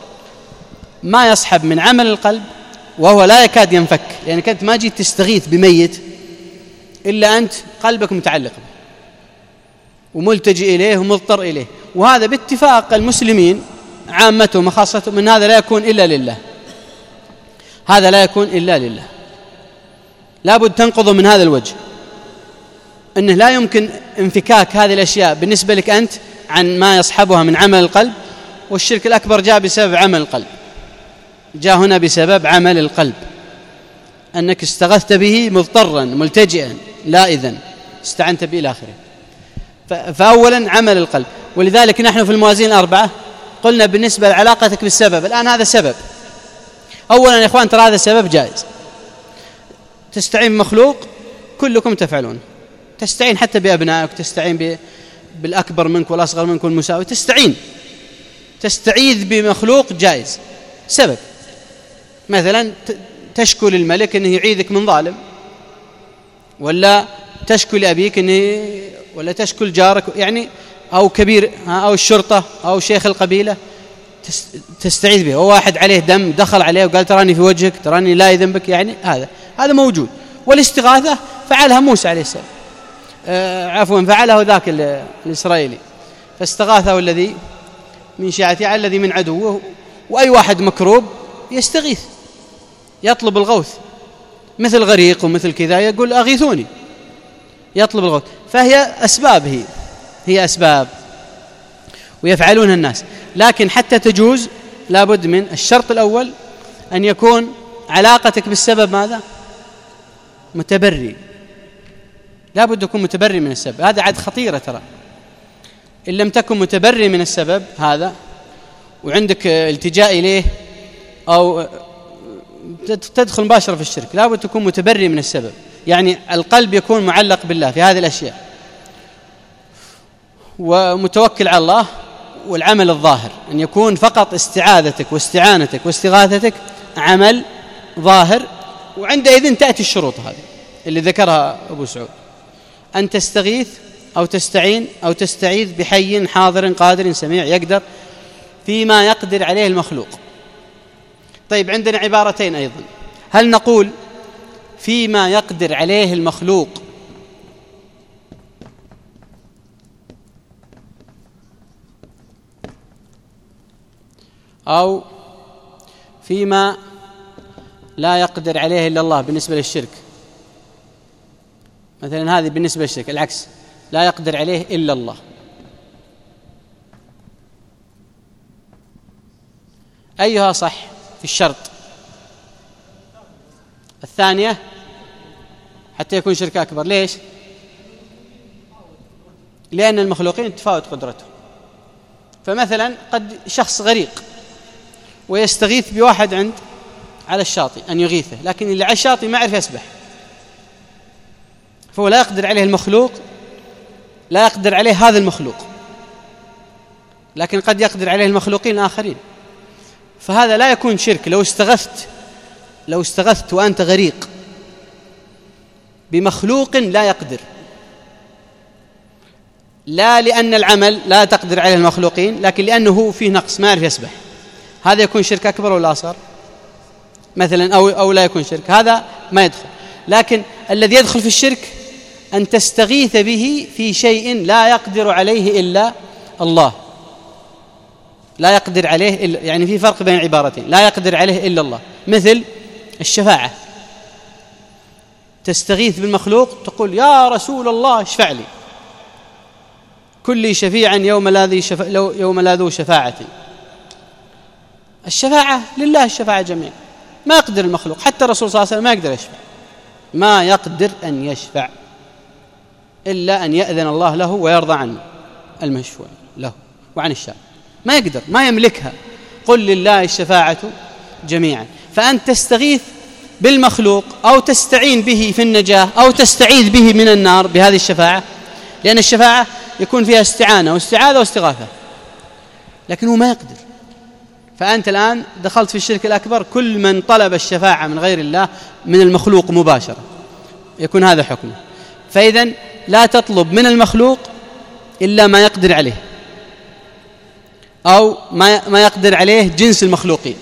ما يصحب من عمل القلب، وهو لا يكاد ينفك، لأنك يعني كنت ما جيت تستغيث بميت إلا أنت قلبك متعلق به وملتجئ إليه ومضطر إليه. وهذا باتفاق المسلمين عامتهم وخاصتهم من هذا لا يكون إلا لله، هذا لا يكون إلا لله. لابد تنقضه من هذا الوجه، أنه لا يمكن انفكاك هذه الأشياء بالنسبة لك أنت عن ما يصحبها من عمل القلب. والشرك الأكبر جاء بسبب عمل القلب، جاء هنا بسبب عمل القلب، أنك استغثت به مضطرا ملتجئا، لا إذن استعنت به إلى آخره. فأولا عمل القلب. ولذلك نحن في الموازين الأربعة قلنا بالنسبة لعلاقتك بالسبب، الآن هذا سبب. أولا يا إخوان ترى هذا سبب جائز، تستعين بمخلوق كلكم تفعلون، تستعين حتى بأبنائك، تستعين بالأكبر منك والأصغر منك والمساوي، تستعين تستعيذ بمخلوق جائز، سبب. مثلا تشكو للملك أنه يعيذك من ظالم، ولا تشكو لأبيك أنه، ولا تشكو لجارك يعني، أو كبير أو الشرطة أو شيخ القبيلة، تستعيذ به، وواحد عليه دم دخل عليه وقال تراني في وجهك تراني لا ذنبك، يعني هذا هذا موجود. والاستغاثة فعلها موسى عليه السلام، آه عفوا فعله ذاك الإسرائيلي، فاستغاثه الذي من شيعته على الذي من عدوه. وأي واحد مكروب يستغيث يطلب الغوث، مثل غريق ومثل كذا يقول أغيثوني، يطلب الغوث. فهي أسباب، هي هي أسباب ويفعلونها الناس. لكن حتى تجوز لابد من الشرط الأول أن يكون علاقتك بالسبب ماذا؟ متبري، لابد يكون متبري من السبب. هذا عاد خطيرة ترى، إن لم تكن متبري من السبب هذا وعندك التجاء إليه أو تدخل مباشرة في الشرك، لابد تكون متبري من السبب. يعني القلب يكون معلق بالله في هذه الأشياء ومتوكل على الله. والعمل الظاهر أن يكون فقط استعاذتك واستعانتك واستغاثتك عمل ظاهر. وعندئذ تأتي الشروط هذه اللي ذكرها أبو سعود، أن تستغيث أو تستعين أو تستعيذ بحي حاضر قادر سميع يقدر فيما يقدر عليه المخلوق. طيب عندنا عبارتين أيضا، هل نقول فيما يقدر عليه المخلوق أو فيما لا يقدر عليه إلا الله بالنسبة للشرك؟ مثلا هذه بالنسبة للشرك العكس، لا يقدر عليه إلا الله. أيها صح في الشرط؟ الثانية حتى يكون شرك أكبر. ليش؟ لأن المخلوقين تفاوت قدرته. فمثلا قد شخص غريق ويستغيث بواحد عند على الشاطئ أن يغيثه، لكن اللي على الشاطئ ما يعرف يسبح، فهو لا يقدر عليه المخلوق، لا يقدر عليه هذا المخلوق، لكن قد يقدر عليه المخلوقين الآخرين. فهذا لا يكون شرك. لو استغثت لو استغثت وأنت غريق بمخلوق لا يقدر، لا لأن العمل لا تقدر عليه المخلوقين، لكن لأنه فيه نقص ما يعرف يسبح، هذا يكون شرك أكبر ولا أصغر مثلا؟ أو, أو لا يكون شرك، هذا ما يدخل. لكن الذي يدخل في الشرك أن تستغيث به في شيء لا يقدر عليه إلا الله، لا يقدر عليه إلا، يعني في فرق بين العبارتين، لا يقدر عليه إلا الله. مثل الشفاعة، تستغيث بالمخلوق تقول يا رسول الله اشفع لي، كل شفيعا يوم لا ذي شفا... يوم لا ذو شفاعة. الشفاعة لله، الشفاعة جميعا، ما يقدر المخلوق، حتى الرسول صلى الله عليه وسلم ما يقدر يشفع، ما يقدر أن يشفع إلا أن يأذن الله له ويرضى عنه المشفوع له وعن الشافع، ما يقدر، ما يملكها. قل لله الشفاعة جميعا. فأنت تستغيث بالمخلوق أو تستعين به في النجاة أو تستعيذ به من النار بهذه الشفاعة، لأن الشفاعة يكون فيها استعانة واستعاذة واستغاثة، لكنه ما يقدر. فأنت الآن دخلت في الشرك الأكبر. كل من طلب الشفاعة من غير الله من المخلوق مباشرة يكون هذا حكمه. فإذن لا تطلب من المخلوق إلا ما يقدر عليه أو ما يقدر عليه جنس المخلوقين،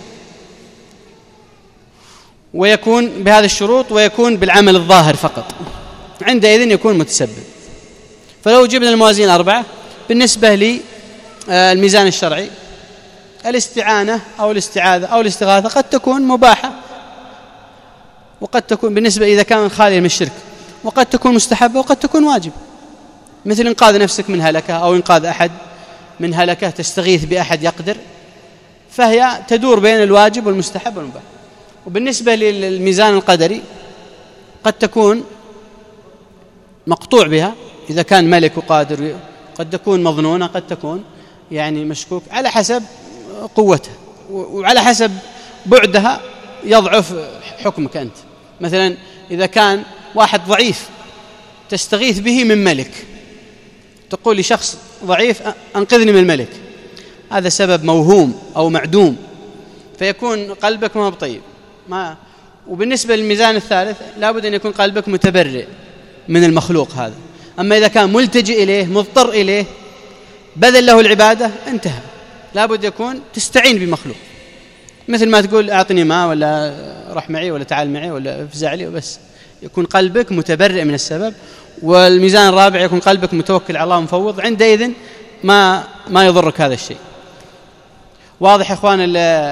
ويكون بهذا الشروط، ويكون بالعمل الظاهر فقط، عندئذ يكون متسبب. فلو جبنا الموازين الأربعة بالنسبة للميزان الشرعي، الاستعانة أو الاستعاذة أو الاستغاثة قد تكون مباحة، وقد تكون بالنسبة إذا كان خاليا من الشرك، وقد تكون مستحبة وقد تكون واجب. مثل إنقاذ نفسك من هلكة أو إنقاذ أحد من هلكة، تستغيث بأحد يقدر، فهي تدور بين الواجب والمستحب والمباح. وبالنسبة للميزان القدري قد تكون مقطوع بها إذا كان ملك وقادر، قد تكون مظنونة، قد تكون يعني مشكوك، على حسب قوتها وعلى حسب بعدها يضعف حكمك أنت. مثلا إذا كان واحد ضعيف تستغيث به من ملك، تقول لشخص ضعيف أنقذني من الملك، هذا سبب موهوم أو معدوم، فيكون قلبك ما بطيب ما. وبالنسبة للميزان الثالث لابد أن يكون قلبك متبرئ من المخلوق هذا. أما إذا كان ملتجئ إليه مضطر إليه بذل له العبادة انتهى، لابد يكون تستعين بمخلوق، مثل ما تقول أعطني ماء ولا رح معي ولا تعال معي ولا افزع لي، وبس يكون قلبك متبرئ من السبب. والميزان الرابع يكون قلبك متوكل على الله مفوض، عندئذ ما ما يضرك هذا الشيء. واضح يا إخوان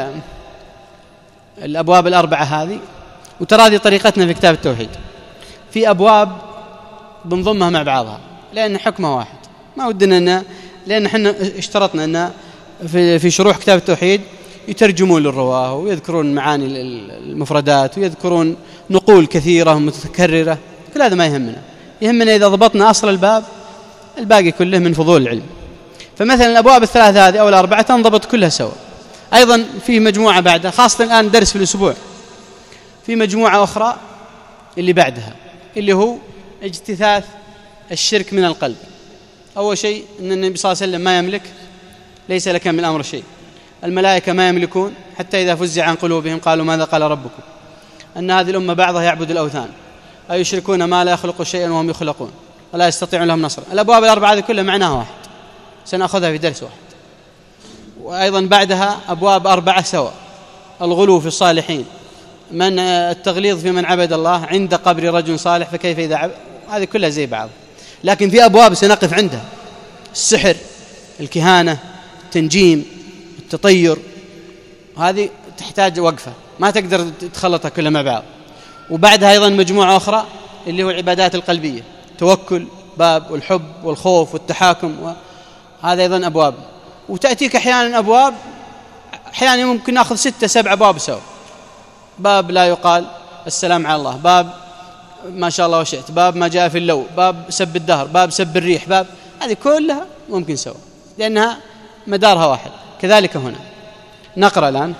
الأبواب الأربعة هذه؟ وترى هذه طريقتنا في كتاب التوحيد، في أبواب بنضمها مع بعضها لأن حكمها واحد، ما ودنا أن لأن احنا اشترطنا أن في في شروح كتاب التوحيد يترجمون للرواه ويذكرون معاني المفردات ويذكرون نقول كثيرة متكررة، كل هذا ما يهمنا. يهمنا إذا ضبطنا أصل الباب الباقي كله من فضول العلم. فمثلا الأبواب الثلاثة هذه أو الأربعة تنضبط كلها سوا. أيضا في مجموعة بعدها، خاصة الآن درس في الأسبوع، في مجموعة أخرى اللي بعدها اللي هو اجتثاث الشرك من القلب. أول شيء أن النبي صلى الله عليه وسلم ما يملك، ليس لك من الأمر شيء. الملائكة ما يملكون، حتى إذا فزع عن قلوبهم قالوا ماذا قال ربكم. أن هذه الأمة بعضها يعبد الأوثان، أي يشركون ما لا يخلق شيئا وهم يخلقون ولا يستطيعون لهم نصر. الأبواب الأربعة هذه كلها معناها واحد، سنأخذها في درس واحد. وأيضا بعدها أبواب أربعة سوا، الغلو في الصالحين، من التغليظ في من عبد الله عند قبر رجل صالح فكيف إذا عبد، هذه كلها زي بعض. لكن في أبواب سنقف عندها، السحر، الكهانة، التنجيم، التطير، هذه تحتاج وقفة، ما تقدر تخلطها كلها مع بعض. وبعدها أيضا مجموعة أخرى اللي هو العبادات القلبية، توكل، باب والحب والخوف والتحاكم، وهذا أيضا أبواب. وتأتيك أحيانا أبواب، أحيانا ممكن نأخذ ستة سبع أبواب سوا، باب لا يقال السلام على الله، باب ما شاء الله وشئت، باب ما جاء في اللو، باب سب الدهر، باب سب الريح، باب، هذه كلها ممكن سوا لأنها مدارها واحد. كذلك هنا نقرأ الآن.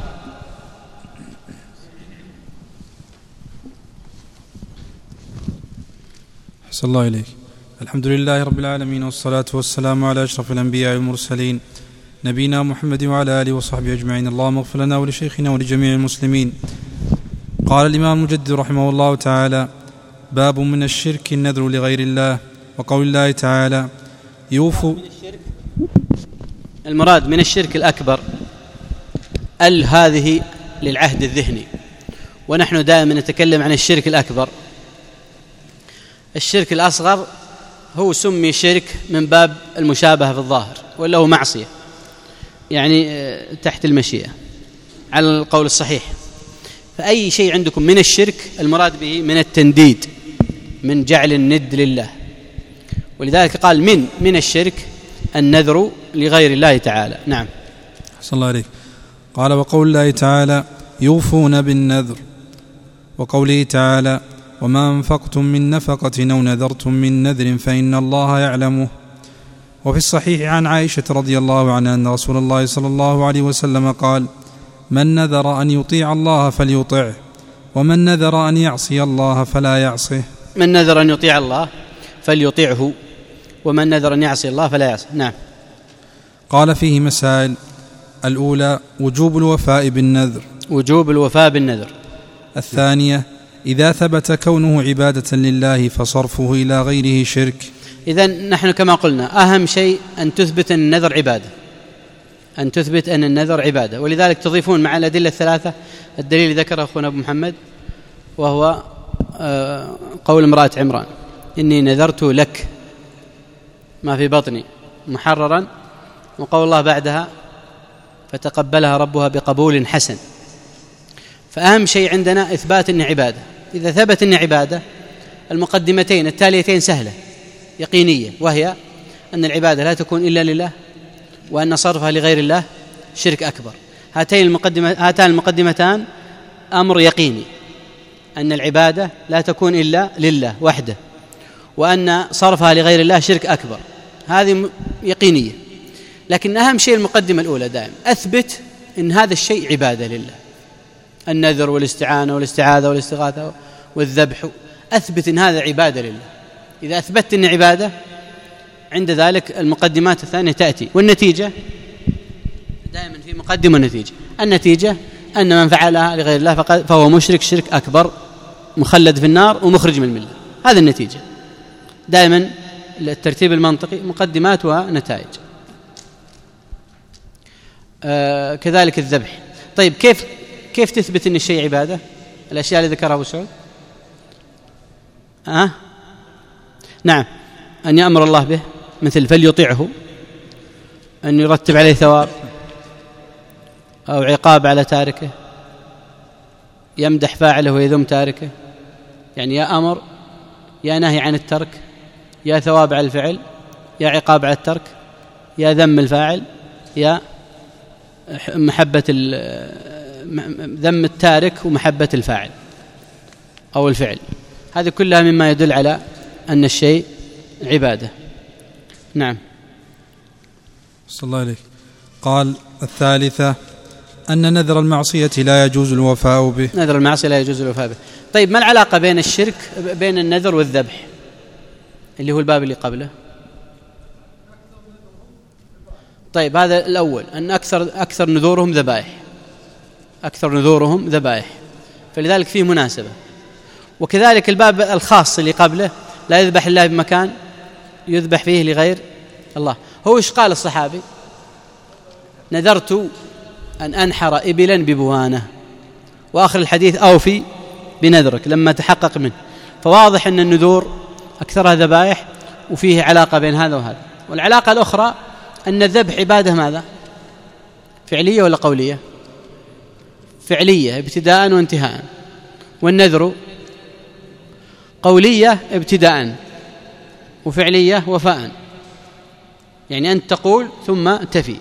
أحسن الله إليك. الحمد لله رب العالمين، والصلاة والسلام على أشرف الأنبياء والمرسلين نبينا محمد وعلى آله وصحبه أجمعين. اللهم اغفر لنا ولشيخنا ولجميع المسلمين. قال الإمام المجدد رحمه الله تعالى: باب من الشرك النذر لغير الله، وقول الله تعالى: يوفوا. المراد من الشرك الأكبر ال هذه للعهد الذهني، ونحن دائما نتكلم عن الشرك الأكبر. الشرك الأصغر هو سمي شرك من باب المشابهة في الظاهر، ولا هو معصية يعني تحت المشيئة على القول الصحيح. فأي شيء عندكم من الشرك المراد به من التنديد، من جعل الند لله، ولذلك قال من من الشرك النذر لغير الله تعالى. نعم. أحسن الله عليك. قال: وقول الله تعالى: يوفون بالنذر، وقوله تعالى: وما أنفقتم من نفقة أو نذرتم من نذر فإن الله يعلمه. وفي الصحيح عن عائشة رضي الله عنها أن رسول الله صلى الله عليه وسلم قال: من نذر أن يطيع الله فليطعه، ومن نذر أن يعصي الله فلا يعصيه. من نذر أن يطيع الله فليطيعه، ومن نذر أن يعصي الله فلا يعصيه. نعم. قال: فيه مسائل. الأولى: وجوب الوفاء بالنذر. وجوب الوفاء بالنذر. الثانية: إذا ثبت كونه عبادة لله فصرفه إلى غيره شرك. إذن نحن كما قلنا أهم شيء أن تثبت أن النذر عبادة، أن تثبت أن النذر عبادة. ولذلك تضيفون مع الأدلة الثلاثة الدليل ذكره أخونا أبو محمد، وهو قول امرأة عمران: إني نذرت لك ما في بطني محررا، وقول الله بعدها: فتقبلها ربها بقبول حسن. فأهم شيء عندنا إثبات أن عبادة. إذا ثبت أن عبادة، المقدمتين التاليتين سهلة يقينية، وهي أن العبادة لا تكون إلا لله، وأن صرفها لغير الله شرك أكبر. هاتين المقدمة هاتان المقدمتان أمر يقيني، أن العبادة لا تكون إلا لله وحده، وأن صرفها لغير الله شرك أكبر، هذه يقينية. لكن أهم شيء المقدمة الأولى دائما، أثبت أن هذا الشيء عبادة لله، النذر والاستعانة والاستعاذة والاستغاثة والذبح، أثبت أن هذا عبادة لله. إذا أثبت أن عبادة، عند ذلك المقدمات الثانية تأتي، والنتيجة دائما في مقدمة النتيجة. النتيجة أن من فعلها لغير الله فهو مشرك شرك أكبر، مخلد في النار ومخرج من الملة. هذا النتيجة دائما، الترتيب المنطقي مقدمات ونتائج. آه كذلك الذبح. طيب كيف كيف تثبت أن الشيء عبادة؟ الأشياء اللي ذكرها أبو سعود أه؟ نعم، أن يأمر الله به مثل فليطيعه، أن يرتب عليه ثواب أو عقاب على تاركه، يمدح فاعله ويذم تاركه، يعني يا أمر يا نهي عن الترك، يا ثواب على الفعل، يا عقاب على الترك، يا ذم الفاعل، يا محبة ذم التارك ومحبة الفاعل أو الفعل. هذه كلها مما يدل على أن الشيء عبادة. نعم. صلى الله عليه. قال الثالثة أن نذر المعصية لا يجوز الوفاء به. نذر المعصية لا يجوز الوفاء به. طيب ما العلاقة بين الشرك بين النذر والذبح اللي هو الباب اللي قبله؟ طيب هذا الأول، أن أكثر أكثر نذورهم ذبائح، أكثر نذورهم ذبائح، فلذلك فيه مناسبة. وكذلك الباب الخاص اللي قبله لا يذبح الله بمكان يذبح فيه لغير الله. هو إيش قال الصحابي؟ نذرت أن أنحر إبلا ببوانة، وآخر الحديث أوفي بنذرك لما تحقق منه. فواضح أن النذور أكثرها ذبائح وفيه علاقة بين هذا وهذا. والعلاقة الأخرى أن الذبح عبادة ماذا؟ فعلية ولا قولية؟ فعلية ابتداء وانتهاء، والنذر قولية ابتداء وفعلية وفاء، يعني أنت تقول ثم تفي.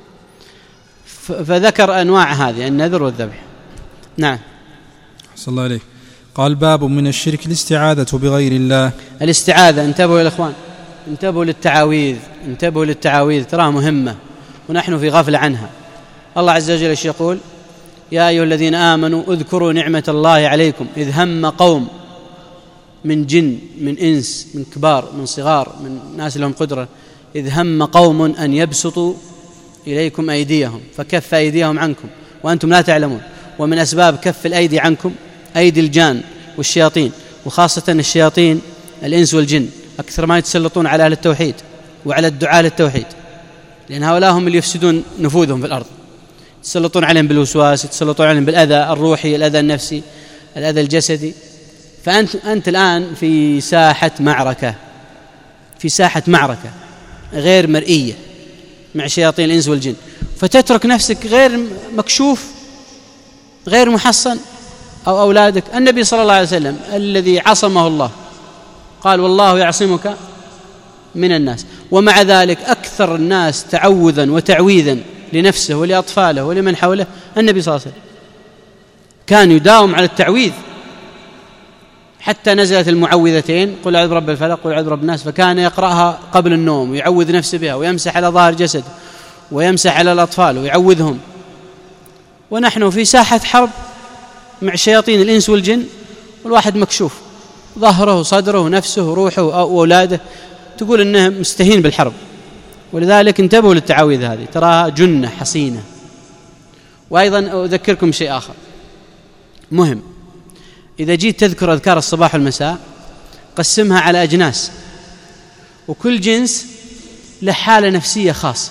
فذكر أنواع هذه النذر والذبح. نعم. صلى الله عليه. قال باب من الشرك الاستعاذة بغير الله. الاستعاذة، انتبهوا يا الأخوان، انتبهوا للتعاويذ، انتبهوا للتعاويذ، تراها مهمة ونحن في غفلة عنها. الله عز وجل ايش يقول؟ يا أيها الذين آمنوا اذكروا نعمة الله عليكم إذ هم قوم من جن من إنس من كبار من صغار من ناس لهم قدرة، إذ هم قوم أن يبسطوا إليكم أيديهم فكف أيديهم عنكم وأنتم لا تعلمون. ومن أسباب كف الأيدي عنكم أيدي الجان والشياطين، وخاصة الشياطين الإنس والجن أكثر ما يتسلطون على أهل التوحيد وعلى الدعاء للتوحيد، لأن هؤلاء هم اللي يفسدون نفوذهم في الأرض، يتسلطون عليهم بالوسواس، يتسلطون عليهم بالأذى الروحي، الأذى النفسي، الأذى الجسدي. فأنت أنت الآن في ساحة معركة، في ساحة معركة غير مرئية مع شياطين الإنس والجن، فتترك نفسك غير مكشوف غير محصن أو أولادك. النبي صلى الله عليه وسلم الذي عصمه الله قال والله يعصمك من الناس، ومع ذلك أكثر الناس تعوذا وتعويذا لنفسه ولأطفاله ولمن حوله النبي صلى الله عليه وسلم، كان يداوم على التعويذ حتى نزلت المعوذتين قل أعوذ برب الفلق قل أعوذ برب الناس، فكان يقرأها قبل النوم ويعوذ نفسه بها ويمسح على ظهر جسده ويمسح على الأطفال ويعوذهم. ونحن في ساحة حرب مع شياطين الإنس والجن، والواحد مكشوف ظهره صدره نفسه روحه وأولاده، تقول إنه مستهين بالحرب. ولذلك انتبهوا للتعاويذ هذه، تراها جنة حصينة. وأيضا أذكركم شيء آخر مهم، إذا جيت تذكر أذكار الصباح والمساء قسمها على أجناس، وكل جنس له حالة نفسية خاصة،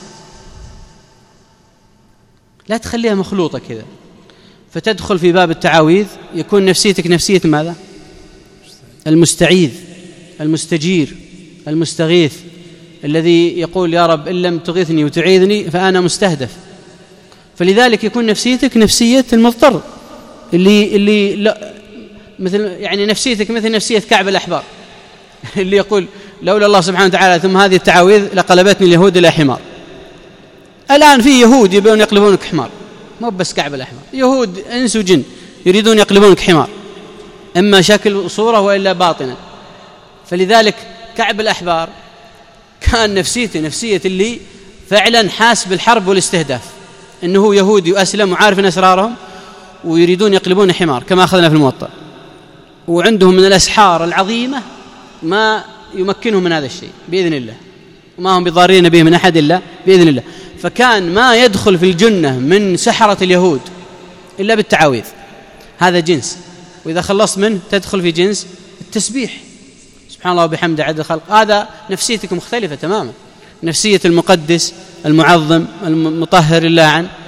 لا تخليها مخلوطة كذا فتدخل في باب التعاويذ يكون نفسيتك نفسية ماذا؟ المستعيذ المستجير المستغيث، الذي يقول يا رب إن لم تغيثني وتعيذني فأنا مستهدف. فلذلك يكون نفسيتك نفسية المضطر، اللي اللي لا مثل يعني نفسيتك مثل نفسية كعب الأحبار اللي يقول لولا الله سبحانه وتعالى ثم هذه التعاويذ لقلبتني اليهود إلى حمار. الآن في يهود يبون يقلبونك حمار، مو بس كعب الأحبار، يهود إنس وجن يريدون يقلبونك حمار، إما شكل وصورة وإلا باطنا. فلذلك كعب الأحبار كان نفسيته نفسية اللي فعلا حاس بالحرب والاستهداف، إنه يهودي وأسلم وعارف أسرارهم ويريدون يقلبون حمار كما أخذنا في الموطأ، وعندهم من الأسحار العظيمة ما يمكنهم من هذا الشيء بإذن الله، وما هم بضارين به من أحد إلا بإذن الله. فكان ما يدخل في الجنة من سحرة اليهود إلا بالتعاويذ، هذا جنس. وإذا خلصت منه تدخل في جنس التسبيح سبحان الله وبحمده عدد الخلق، هذا نفسيتك مختلفة تماما، نفسية المقدس المعظم المطهر الله عن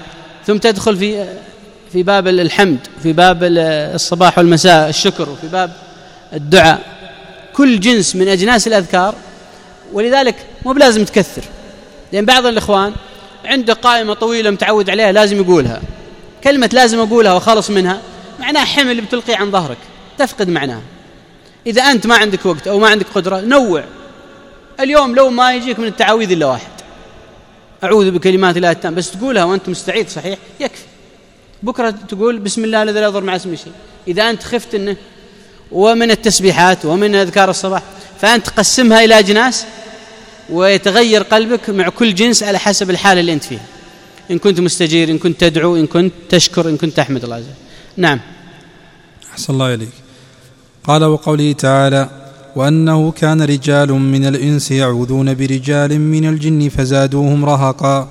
ثم تدخل في في باب الحمد، في باب الصباح والمساء الشكر، وفي باب الدعاء، كل جنس من أجناس الأذكار. ولذلك مو بلازم تكثر، لأن بعض الإخوان عنده قائمة طويلة متعود عليها لازم يقولها. كلمة لازم أقولها وخلص منها معناها حمل بتلقي عن ظهرك، تفقد معناها. إذا أنت ما عندك وقت أو ما عندك قدرة، نوع. اليوم لو ما يجيك من التعاويذ إلا واحد، أعوذ بكلمات الله التامة، بس تقولها وأنت مستعيذ صحيح يكفي. بكرة تقول بسم الله الذي لا يضر مع اسمه شيء إذا أنت خفت إنه. ومن التسبيحات ومن أذكار الصباح، فأنت تقسمها إلى أجناس ويتغير قلبك مع كل جنس على حسب الحالة اللي أنت فيها، إن كنت مستجير، إن كنت تدعو، إن كنت تشكر، إن كنت تحمد الله عز وجل. نعم. أحسن الله إليك. قال وقوله تعالى وأنه كان رجال من الإنس يعوذون برجال من الجن فزادوهم رهقا.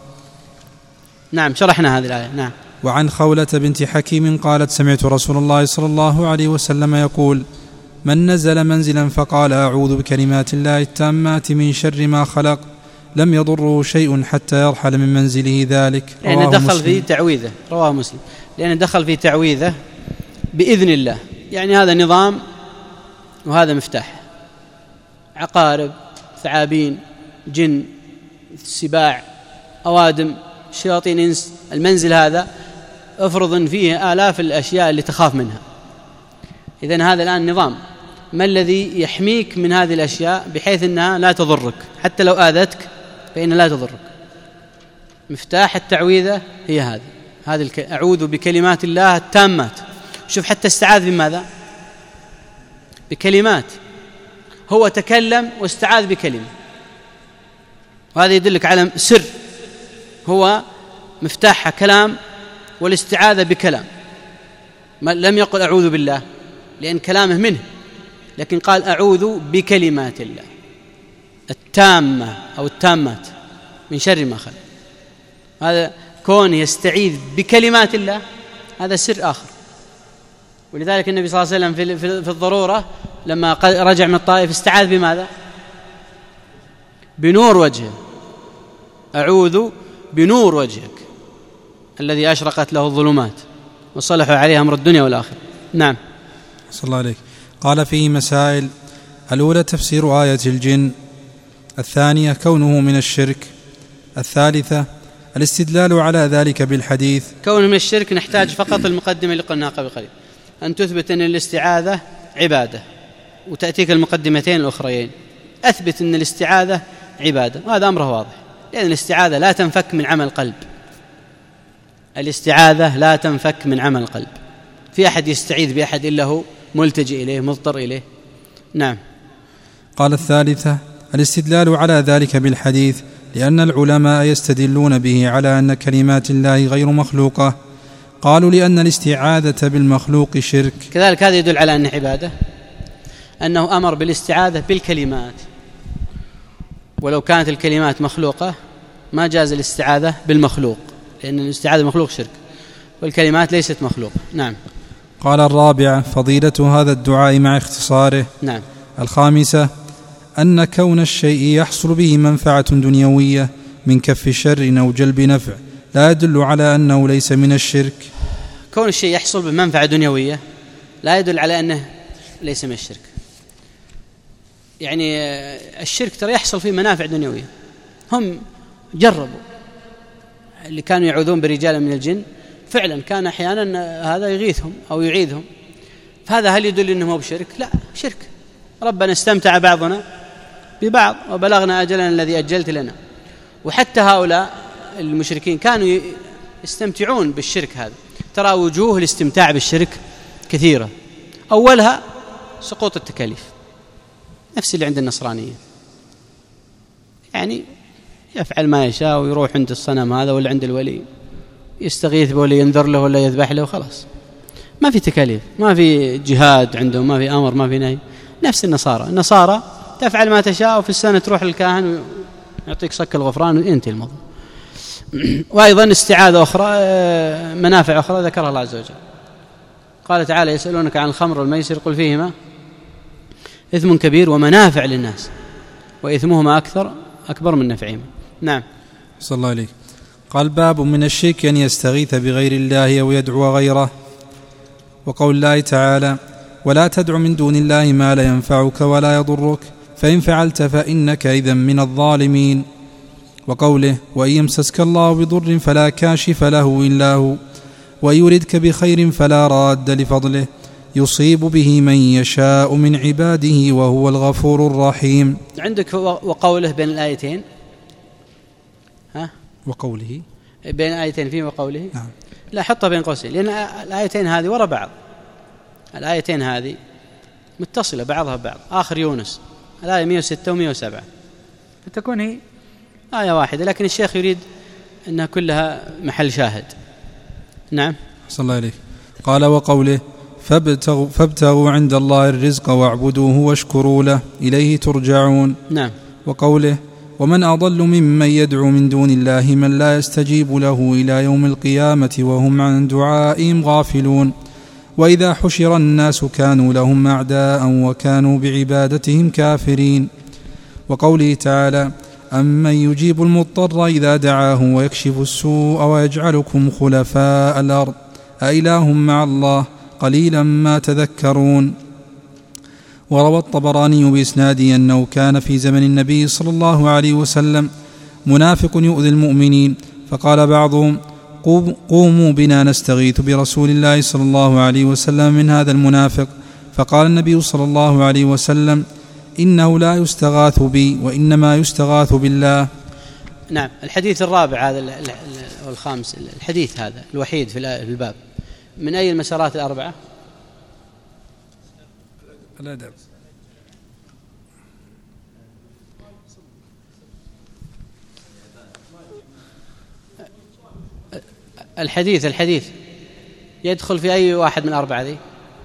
نعم شرحنا هذه الآية. نعم. وعن خولة بنت حكيم قالت سمعت رسول الله صلى الله عليه وسلم يقول من نزل منزلا فقال أعوذ بكلمات الله التامات من شر ما خلق لم يضره شيء حتى يرحل من منزله ذلك. لأنه دخل مسلم. في تعويذة، رواه مسلم، لأنه دخل في تعويذة بإذن الله. يعني هذا نظام وهذا مفتاح. عقارب، ثعابين، جن، سباع، أوادم، شياطين إنس، المنزل هذا افرض إن فيه آلاف الأشياء اللي تخاف منها. إذن هذا الآن نظام، ما الذي يحميك من هذه الأشياء بحيث أنها لا تضرك، حتى لو آذتك فإنها لا تضرك. مفتاح التعويذة هي هذه هذه الك... أعوذ بكلمات الله التامات. شوف حتى استعاذ بماذا؟ بكلمات. هو تكلم واستعاذ بكلمة، وهذا يدلك على سر. هو مفتاحها كلام والاستعاذة بكلام. لم يقل أعوذ بالله لأن كلامه منه، لكن قال أعوذ بكلمات الله التامة أو التامات من شر ما خلق. هذا كون يستعيذ بكلمات الله هذا سر آخر. ولذلك النبي صلى الله عليه وسلم في الضرورة لما رجع من الطائف استعاذ بماذا؟ بنور وجهه. أعوذ بنور وجهك الذي أشرقت له الظلمات وصلحوا عليه أمر الدنيا والآخرة. نعم. صلى الله عليك. قال فيه مسائل: الأولى تفسير آية الجن، الثانية كونه من الشرك، الثالثة الاستدلال على ذلك بالحديث. كونه من الشرك نحتاج فقط المقدمة اللي قلناها قبل قليل، أن تثبت أن الاستعاذة عبادة، وتأتيك المقدمتين الأخريين. أثبت أن الاستعاذة عبادة، وهذا أمره واضح، لأن الاستعاذة لا تنفك من عمل القلب. الاستعاذة لا تنفك من عمل القلب. في أحد يستعيذ بأحد إلا هو ملتجئ إليه مضطر إليه. نعم. قال الثالثة الاستدلال على ذلك بالحديث، لأن العلماء يستدلون به على أن كلمات الله غير مخلوقة. قالوا لأن الاستعاذة بالمخلوق شرك. كذلك هذا يدل على أن عبادة، أنه أمر بالاستعاذة بالكلمات، ولو كانت الكلمات مخلوقة ما جاز الاستعاذة بالمخلوق، لأن الاستعاذة مخلوق شرك، والكلمات ليست مخلوقة. نعم. قال الرابعة فضيلة هذا الدعاء مع اختصاره. نعم. الخامسة أن كون الشيء يحصل به منفعة دنيوية من كف شر أو جلب نفع لا يدل على أنه ليس من الشرك. كون الشيء يحصل بمنفعة دنيوية لا يدل على أنه ليس من الشرك. يعني الشرك ترى يحصل فيه منافع دنيوية. هم جربوا اللي كانوا يعوذون برجال من الجن، فعلا كان أحيانا هذا يغيثهم أو يعيذهم، فهذا هل يدل أنه مو بشرك؟ لا، شرك. ربنا استمتع بعضنا ببعض وبلغنا أجلنا الذي أجلت لنا. وحتى هؤلاء المشركين كانوا يستمتعون بالشرك هذا. ترى وجوه الاستمتاع بالشرك كثيرة، أولها سقوط التكاليف، نفس اللي عند النصرانية، يعني يفعل ما يشاء ويروح عند الصنم هذا ولا عند الولي يستغيث به ولا ينذر له ولا يذبح له وخلاص، ما في تكاليف، ما في جهاد عندهم، ما في أمر، ما في نهي. نفس النصارى النصارى تفعل ما تشاء وفي السنة تروح للكاهن ويعطيك صك الغفران وينتهي الموضوع. وأيضا استعاذة أخرى، منافع أخرى ذكرها الله عز وجل. قال تعالى: يسألونك عن الخمر والميسر قل فيهما إثم كبير ومنافع للناس وإثمهما أكثر أكبر من نفعهما. نعم. صلى الله عليه. قال باب من الشرك أن يستغيث بغير الله أو يدعو غيره. وقول الله تعالى ولا تدع من دون الله ما لا ينفعك ولا يضرك فإن فعلت فإنك إذا من الظالمين. وقوله وإن يمسسك الله بضر فلا كاشف له إلا هو وإن يردك بخير فلا راد لفضله يصيب به من يشاء من عباده وهو الغفور الرحيم. عندك وقوله بين الآيتين، ها وقوله بين آيتين فيه وقوله، نعم. لا حطها بين قوسين، لأن الآيتين هذه وراء بعض، الآيتين هذه متصلة بعضها ببعض. آخر يونس الآية مئة وستة ومئة وسبعة فتكون هي آية واحدة، لكن الشيخ يريد أنها كلها محل شاهد. نعم. صلى الله عليه. قال وقوله فابتغوا, فابتغوا عند الله الرزق واعبدوه واشكروا له إليه ترجعون. نعم. وقوله ومن أضل ممن يدعو من دون الله من لا يستجيب له إلى يوم القيامة وهم عن دعائهم غافلون وإذا حشر الناس كانوا لهم أعداء وكانوا بعبادتهم كافرين. وقوله تعالى أمن يجيب المضطر إذا دعاه ويكشف السوء ويجعلكم خلفاء الأرض أإله مع الله قليلا ما تذكرون. وروى الطبراني بإسناده أنه كان في زمن النبي صلى الله عليه وسلم منافق يؤذي المؤمنين فقال بعضهم قوموا بنا نستغيث برسول الله صلى الله عليه وسلم من هذا المنافق، فقال النبي صلى الله عليه وسلم إنه لا يستغاث بي وإنما يستغاث بالله. نعم. الحديث الرابع هذا والخامس، الحديث هذا الوحيد في الباب من أي المسارات الأربعة؟ الأدب. الحديث الحديث يدخل في أي واحد من الأربعة ذي؟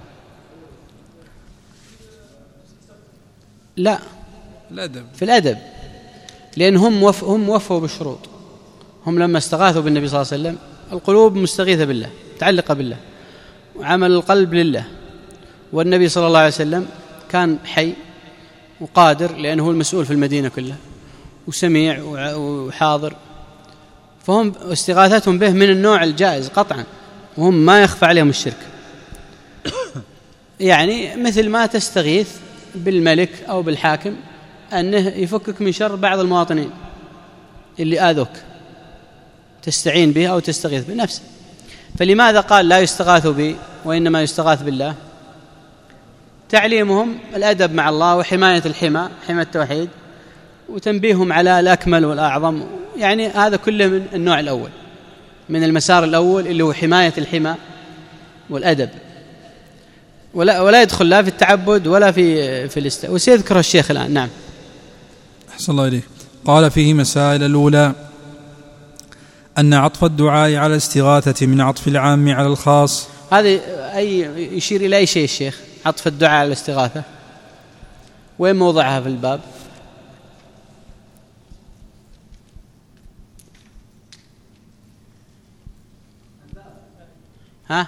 لا، الأدب. في الأدب، لأن هم وف هم وفوا بالشروط. هم لما استغاثوا بالنبي صلى الله عليه وسلم القلوب مستغيثة بالله متعلقة بالله وعمل القلب لله، والنبي صلى الله عليه وسلم كان حي وقادر لأنه هو المسؤول في المدينة كلها وسميع وحاضر، فهم استغاثتهم به من النوع الجائز قطعا، وهم ما يخفى عليهم الشرك. يعني مثل ما تستغيث بالملك أو بالحاكم أنه يفكك من شر بعض المواطنين اللي آذوك، تستعين به أو تستغيث بنفسه. فلماذا قال لا يستغاث بي وإنما يستغاث بالله؟ تعليمهم الأدب مع الله وحماية الحمى، حمى التوحيد، وتنبيههم على الأكمل والأعظم. يعني هذا كله من النوع الأول، من المسار الأول اللي هو حماية الحمى والأدب، ولا ولا يدخل لا في التعبد ولا في في الاست... وسيذكر الشيخ الآن. نعم. أحسن الله إليك. قال فيه مسائل. الأولى أن عطف الدعاء على الاستغاثة من عطف العام على الخاص. هذا أي يشير إلى أي شيء الشيخ؟ عطف الدعاء على الاستغاثة وين موضعها في الباب؟ ها؟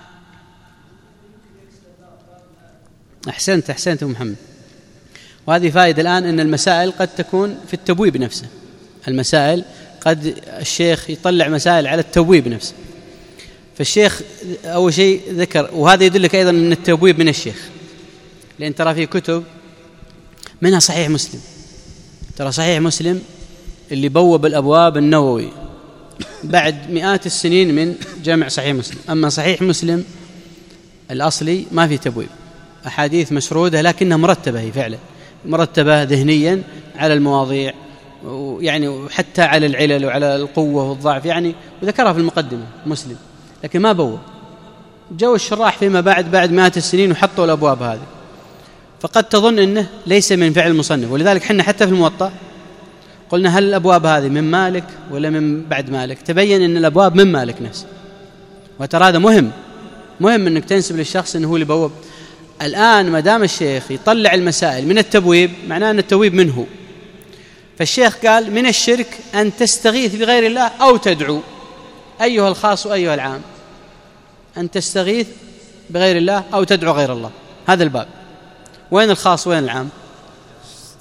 أحسنت أحسنت محمد. وهذه فائدة الآن أن المسائل قد تكون في التبويب نفسه. المسائل قد الشيخ يطلع مسائل على التبويب نفسه، فالشيخ أول شيء ذكر، وهذا يدلك أيضا أن التبويب من الشيخ، لأن ترى في كتب منها صحيح مسلم، ترى صحيح مسلم اللي بوب الأبواب النووي بعد مئات السنين من جمع صحيح مسلم. أما صحيح مسلم الأصلي ما في تبويب، أحاديث مسرودة لكنها مرتبة، هي فعلا مرتبة ذهنيا على المواضيع، ويعني وحتى على العلل وعلى القوة والضعف، يعني وذكرها في المقدمة مسلم، لكن ما بوب. جو الشراح فيما بعد بعد مئات السنين وحطوا الأبواب هذه، فقد تظن أنه ليس من فعل المصنف. ولذلك حنا حتى في الموطأ قلنا هل الأبواب هذه من مالك ولا من بعد مالك؟ تبين أن الأبواب من مالك نفسه. وترى هذا مهم مهم أنك تنسب للشخص أنه هو اللي بوب. الآن ما دام الشيخ يطلع المسائل من التبويب معناه أن التبويب منه. فالشيخ قال من الشرك أن تستغيث بغير الله أو تدعو، أيها الخاص وأيها العام، أن تستغيث بغير الله أو تدعو غير الله. هذا الباب. وين الخاص وين العام؟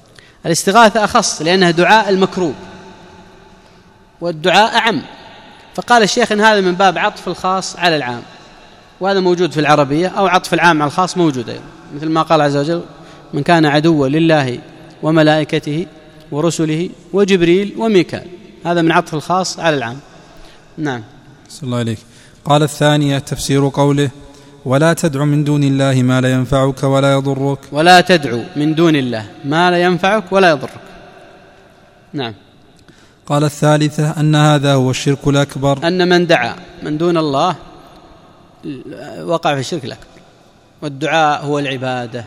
الاستغاثة أخص لأنها دعاء المكروب، والدعاء أعم. فقال الشيخ إن هذا من باب عطف الخاص على العام، وهذا موجود في العربية، أو عطف العام على الخاص موجود أيضا، مثل ما قال عز وجل من كان عدوا لله وملائكته ورسله وجبريل وميكال، هذا من عطف الخاص على العام. نعم. صلى الله عليك. قال الثانية تفسير قوله ولا تدع من دون الله ما لا ينفعك ولا يضرك. ولا تدعو من دون الله ما لا ينفعك ولا يضرك. نعم. قال الثالثة أن هذا هو الشرك الأكبر، أن من دعا من دون الله وقع في الشرك الأكبر، والدعاء هو العبادة.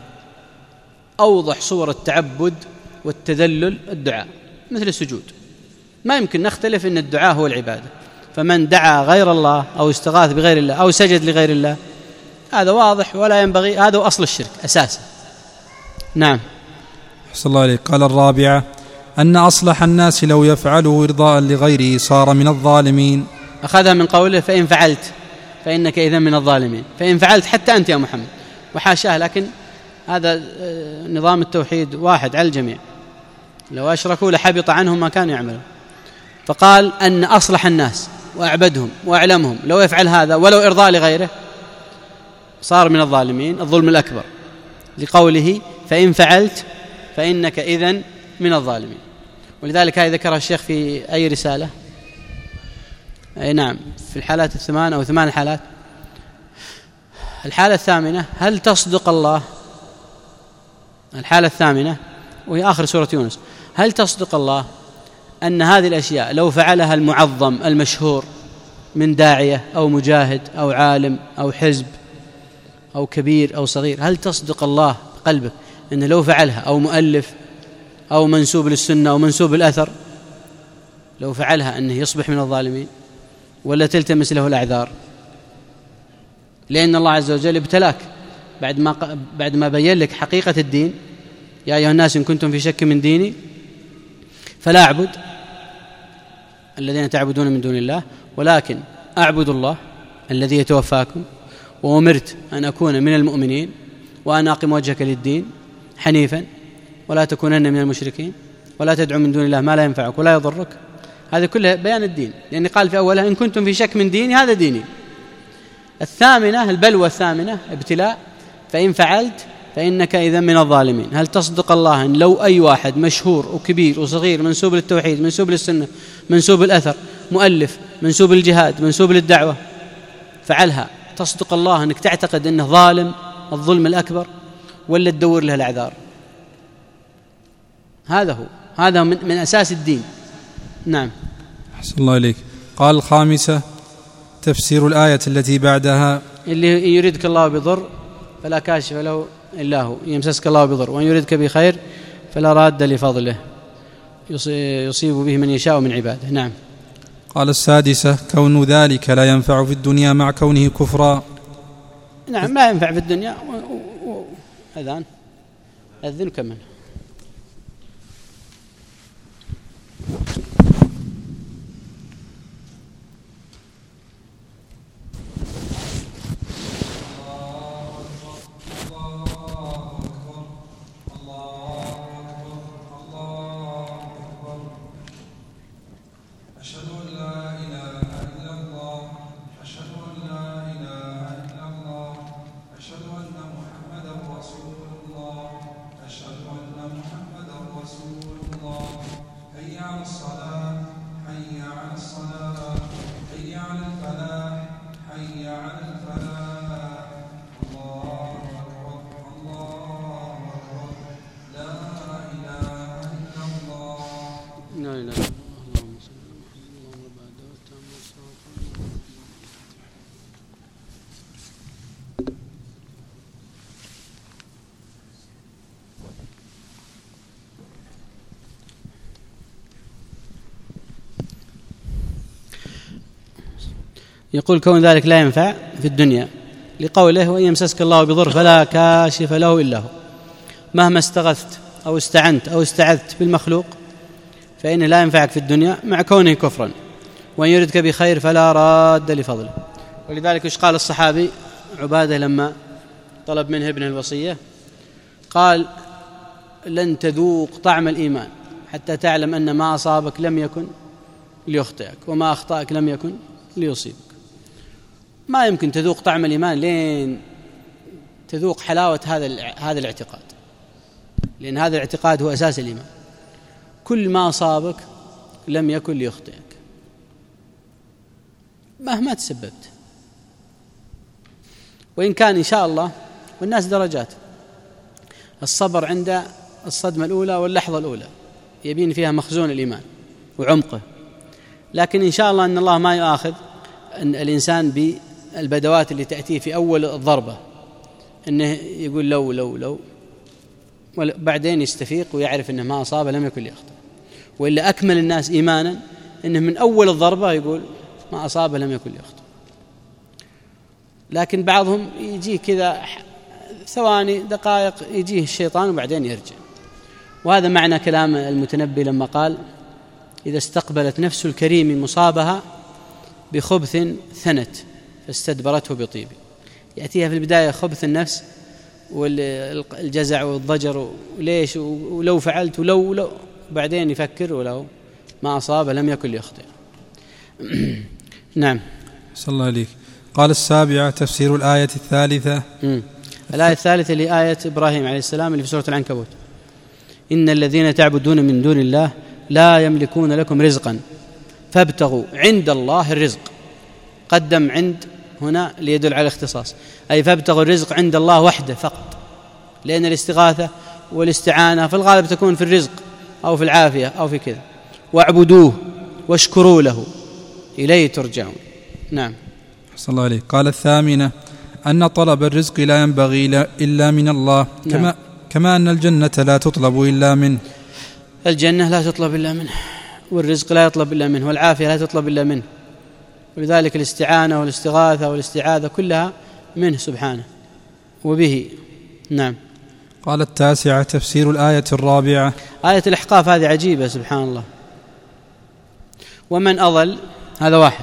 أوضح صور التعبد والتذلل الدعاء، مثل السجود، ما يمكن نختلف أن الدعاء هو العبادة. فمن دعا غير الله أو استغاث بغير الله أو سجد لغير الله هذا واضح ولا ينبغي، هذا هو أصل الشرك أساسا. نعم. صلى الله عليه. قال الرابعة أن أصلح الناس لو يفعله إرضاء لغيره صار من الظالمين. أخذها من قوله فإن فعلت فإنك إذن من الظالمين، فإن فعلت حتى أنت يا محمد، وحاشاه، لكن هذا نظام التوحيد واحد على الجميع، لو أشركوا لحبط عنهم ما كانوا يعملون. فقال أن أصلح الناس وأعبدهم وأعلمهم لو يفعل هذا ولو إرضاء لغيره صار من الظالمين، الظلم الأكبر، لقوله فإن فعلت فإنك إذن من الظالمين. ولذلك هذا ذكرها الشيخ في أي رسالة؟ أي نعم، في الحالات الثمان أو ثمان حالات. الحالة الثامنة هل تصدق الله، الحالة الثامنة وهي آخر سورة يونس، هل تصدق الله أن هذه الأشياء لو فعلها المعظم المشهور من داعية أو مجاهد أو عالم أو حزب أو كبير أو صغير، هل تصدق الله بقلبك أنه لو فعلها، أو مؤلف أو منسوب للسنة أو منسوب الأثر، لو فعلها أنه يصبح من الظالمين، ولا تلتمس له الأعذار؟ لأن الله عز وجل ابتلاك بعد ما بعد ما بين لك حقيقة الدين، يا أيها الناس إن كنتم في شك من ديني فلا أعبد الذين تعبدون من دون الله ولكن أعبد الله الذي يتوفاكم، وأمرت أن أكون من المؤمنين وأن أقم وجهك للدين حنيفا ولا تكونن من المشركين ولا تدعو من دون الله ما لا ينفعك ولا يضرك. هذا كله بيان الدين، لأن قال في أولها إن كنتم في شك من ديني، هذا ديني. الثامنة البلوى الثامنة ابتلاء، فإن فعلت فإنك إذن من الظالمين. هل تصدق الله أن لو أي واحد مشهور وكبير وصغير منسوب للتوحيد منسوب للسنة منسوب الأثر مؤلف منسوب للجهاد منسوب للدعوة فعلها، تصدق الله أنك تعتقد أنه ظالم الظلم الأكبر، ولا تدور له الأعذار؟ هذا هو، هذا من, من أساس الدين. نعم. أحسن الله إليك. قال الخامسة تفسير الآية التي بعدها اللي يريدك الله بضر فلا كاشف له إلا هو، يمسسك الله بضر، وأن يريدك بخير فلا راد لفضله يصيب به من يشاء من عباده. نعم. قال السادسة كون ذلك لا ينفع في الدنيا مع كونه كفرا. نعم، لا ينفع في الدنيا. أذان أذن كمان. يقول كون ذلك لا ينفع في الدنيا لقوله وإن يمسسك الله بضر فلا كاشف له إلا هو. مهما استغثت أو استعنت أو استعذت بالمخلوق فإنه لا ينفعك في الدنيا مع كونه كفرا، وإن يردك بخير فلا راد لفضله. ولذلك إيش قال الصحابي عبادة لما طلب منه ابنه الوصية؟ قال لن تذوق طعم الإيمان حتى تعلم أن ما أصابك لم يكن ليخطئك وما أخطأك لم يكن ليصيبك. ما يمكن تذوق طعم الإيمان لين تذوق حلاوة هذا هذا الاعتقاد، لأن هذا الاعتقاد هو أساس الإيمان. كل ما أصابك لم يكن ليخطئك مهما تسببت، وإن كان إن شاء الله، والناس درجات. الصبر عند الصدمة الأولى واللحظة الأولى يبين فيها مخزون الإيمان وعمقه، لكن إن شاء الله أن الله ما يؤاخذ أن الإنسان بالبدوات اللي تأتيه في أول الضربة، أنه يقول لو لو لو بعدين يستفيق ويعرف أنه ما أصاب لم يكن ليخطئ. وإلا أكمل الناس إيمانا أنه من أول الضربة يقول ما أصاب لم يكن ليخطئ، لكن بعضهم يجيه كذا ثواني دقائق يجيه الشيطان وبعدين يرجع. وهذا معنى كلام المتنبي لما قال: إذا استقبلت نفس الكريم مصابها بخبث ثنت فاستدبرته بطيب. يأتيها في البداية خبث النفس والجزع والضجر وليش ولو فعلت ولو ولو بعدين يفكر ولو ما أصاب لم يكن ليخطئ. نعم. صلى الله عليك. قال السابعة تفسير الآية الثالثة. م. الآية الثالثة اللي آية إبراهيم عليه السلام اللي في سورة العنكبوت: إن الذين تعبدون من دون الله لا يملكون لكم رزقا فابتغوا عند الله الرزق. قدم عند هنا ليدل على الاختصاص، أي فابتغوا الرزق عند الله وحده فقط، لأن الاستغاثة والاستعانة في الغالب تكون في الرزق أو في العافية أو في كذا. واعبدوه واشكروا له إليه ترجعون. نعم. صلى الله عليه. قال الثامنة أن طلب الرزق لا ينبغي إلا من الله. نعم. كما كما أن الجنة لا تطلب إلا منه. الجنة لا تطلب إلا منه، والرزق لا يطلب إلا منه، والعافية لا تطلب إلا منه، ولذلك الاستعانة والاستغاثة والاستعاذة كلها منه سبحانه وبه. نعم. قال التاسعة تفسير الآية الرابعة. آية الإحقاف هذه عجيبة سبحان الله. ومن أضل، هذا واحد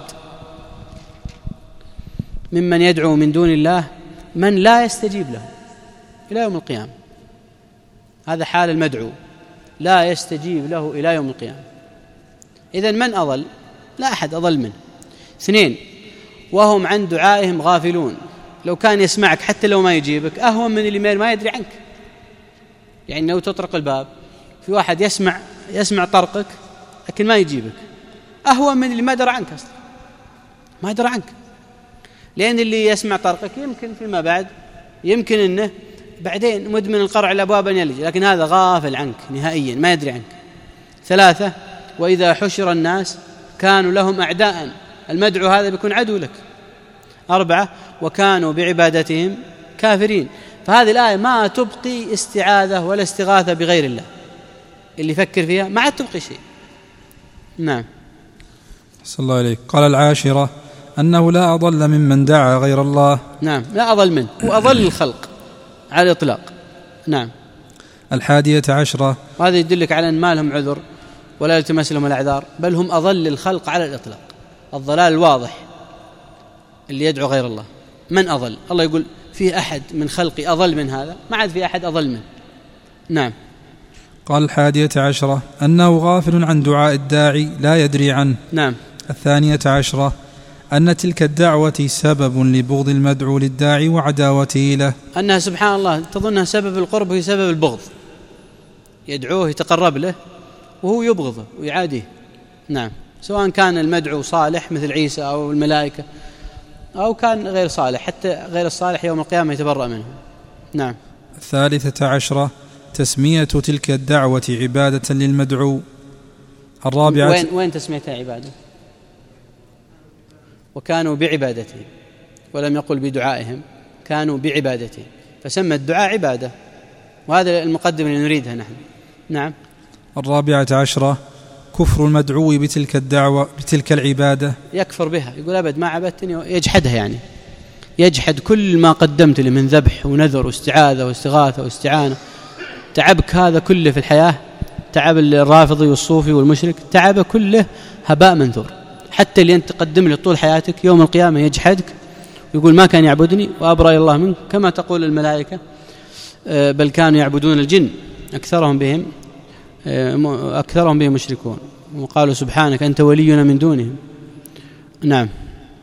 ممن يدعو من دون الله من لا يستجيب له إلى يوم القيامة. هذا حال المدعو، لا يستجيب له إلى يوم القيامة. إذن من أضل؟ لا أحد أضل منه. اثنين، وهم عن دعائهم غافلون. لو كان يسمعك حتى لو ما يجيبك أهون من اللي ما يدري عنك. يعني لو تطرق الباب في واحد يسمع يسمع طرقك لكن ما يجيبك، أهون من اللي ما درى عنك أصلا، ما درى عنك. لأن اللي يسمع طرقك يمكن فيما بعد يمكن أنه بعدين مدمن القرع الأبواب أن يلج، لكن هذا غافل عنك نهائيا ما يدري عنك. ثلاثة، وإذا حشر الناس كانوا لهم أعداء. المدعو هذا بيكون عدو لك. أربعة، وكانوا بعبادتهم كافرين. فهذه الآية ما تبقي استعاذة ولا استغاثة بغير الله، اللي يفكر فيها ما عاد تبقي شيء. نعم. صلى الله عليه. قال العاشرة أنه لا أضل ممن دعا غير الله. نعم، لا أضل منه، وأضل الخلق على الإطلاق. نعم. الحادية عشرة، وهذا يدلك على أن ما لهم عذر ولا يلتمس لهم الأعذار، بل هم أضل الخلق على الإطلاق. الضلال الواضح اللي يدعو غير الله. من أضل؟ الله يقول في أحد من خلقي أضل من هذا؟ ما عاد في أحد أضل منه. نعم. قال الحادية عشرة أنه غافل عن دعاء الداعي لا يدري عنه. نعم. الثانية عشرة أن تلك الدعوة سبب لبغض المدعو للداعي وعداوته له. أنها سبحان الله تظنها سبب القرب وهي سبب البغض. يدعوه يتقرب له وهو يبغضه ويعاديه. نعم. سواء كان المدعو صالح مثل عيسى أو الملائكة، أو كان غير صالح، حتى غير الصالح يوم القيامة يتبرأ منه. نعم. الثالثة عشرة تسمية تلك الدعوة عبادة للمدعو. الرابعة وين, وين تسميتها عبادة؟ وكانوا بعبادتهم، ولم يقل بدعائهم، كانوا بعبادتهم، فسمى الدعاء عبادة، وهذا المقدمة اللي نريدها نحن. نعم. الرابعة عشرة كفر المدعو بتلك الدعوة بتلك العبادة. يكفر بها، يقول أبد ما عبدتني، يجحدها، يعني يجحد كل ما قدمت له من ذبح ونذر واستعاذة واستغاثة واستعانة. تعبك هذا كله في الحياة، تعب الرافضي والصوفي والمشرك، تعب كله هباء منثور. حتى اللي أنت تقدم له طول حياتك يوم القيامة يجحدك ويقول ما كان يعبدني وأبرأ الله منه، كما تقول الملائكة بل كانوا يعبدون الجن أكثرهم بهم أكثرهم بهم مشركون، وقالوا سبحانك أنت ولينا من دونهم. نعم.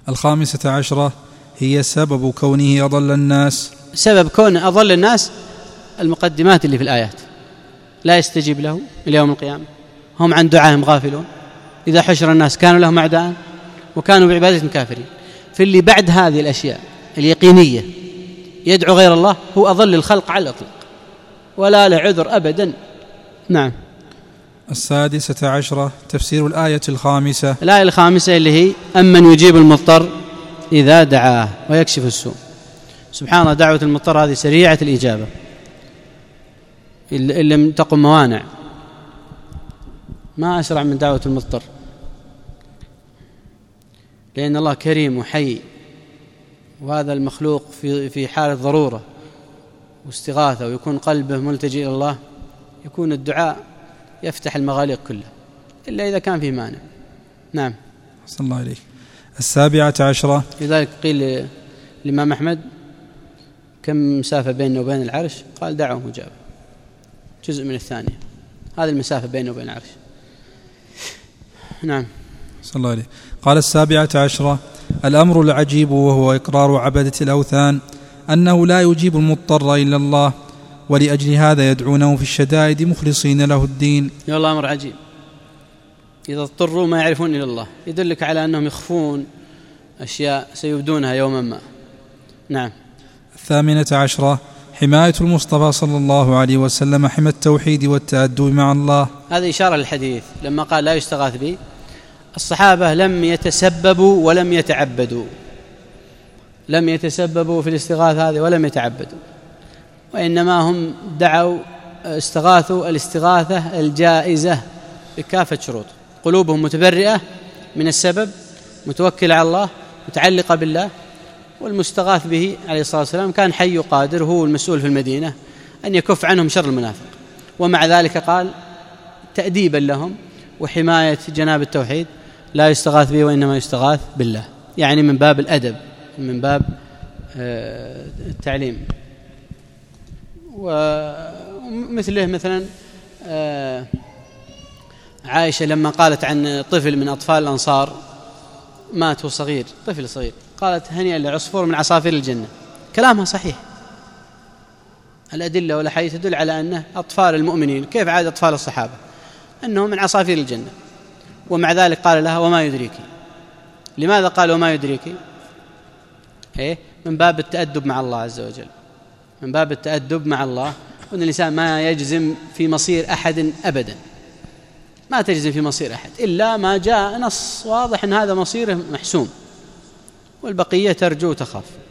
الخامسة عشرة هي سبب كونه أضل الناس. سبب كونه أضل الناس المقدمات اللي في الآيات: لا يستجيب له إلى يوم القيامة، هم عن دعائهم غافلون، إذا حشر الناس كانوا لهم أعداء وكانوا بعبادة كافرين. في اللي بعد هذه الأشياء اليقينية يدعو غير الله هو أضل الخلق على الإطلاق ولا له عذر أبدا. نعم. السادسة عشرة تفسير الآية الخامسة. الآية الخامسة اللي هي أمن يجيب المضطر إذا دعاه ويكشف السوء. سبحان الله، دعوة المضطر هذه سريعة الإجابة إن لم تقم موانع، ما أسرع من دعوة المضطر، لأن الله كريم وحي، وهذا المخلوق في في حالة ضرورة واستغاثة ويكون قلبه ملتجئ إلى الله، يكون الدعاء يفتح المغاليق كلها إلا إذا كان فيه مانع. نعم. صلى الله عليه. السابعة عشرة. لذلك قيل الإمام أحمد: كم مسافة بيننا وبين العرش؟ قال: دعوة مجابة، جزء من الثانية، هذه المسافة بيننا وبين العرش. نعم. صلى الله عليه. قال: السابعة عشرة الأمر العجيب وهو إقرار عبدة الأوثان أنه لا يجيب المضطر إلا الله، ولأجل هذا يدعونه في الشدائد مخلصين له الدين. يا الله، أمر عجيب، إذا اضطروا ما يعرفون إلا الله، يدلك على أنهم يخفون أشياء سيبدونها يوما ما. نعم. الثامنة عشرة حماية المصطفى صلى الله عليه وسلم حمى التوحيد والتأدب مع الله. هذه إشارة للحديث لما قال: لا يستغاث به. الصحابة لم يتسببوا ولم يتعبدوا، لم يتسببوا في الاستغاثة هذه ولم يتعبدوا، وإنما هم دعوا استغاثوا الاستغاثة الجائزة بكافة شروط، قلوبهم متبرئة من السبب، متوكلة على الله، متعلقة بالله. والمستغاث به عليه الصلاة والسلام كان حي قادر، هو المسؤول في المدينة أن يكف عنهم شر المنافق، ومع ذلك قال تأديبا لهم وحماية جناب التوحيد: لا يستغاث به وإنما يستغاث بالله، يعني من باب الأدب، من باب التعليم. ومثله مثلا عائشة لما قالت عن طفل من أطفال الأنصار مات صغير، طفل صغير، قالت: هنيئا لعصفور من عصافير الجنة. كلامها صحيح، الأدلة والأحاديث تدل على أن أطفال المؤمنين كيف عاد أطفال الصحابة أنهم من عصافير الجنة، ومع ذلك قال لها: وما يدريك. لماذا قال وما يدريك؟ إيه؟ من باب التأدب مع الله عز وجل، من باب التأدب مع الله، وأن الإنسان ما يجزم في مصير أحد أبدا، ما تجزم في مصير أحد إلا ما جاء نص واضح أن هذا مصيره محسوم، والبقية ترجو وتخاف.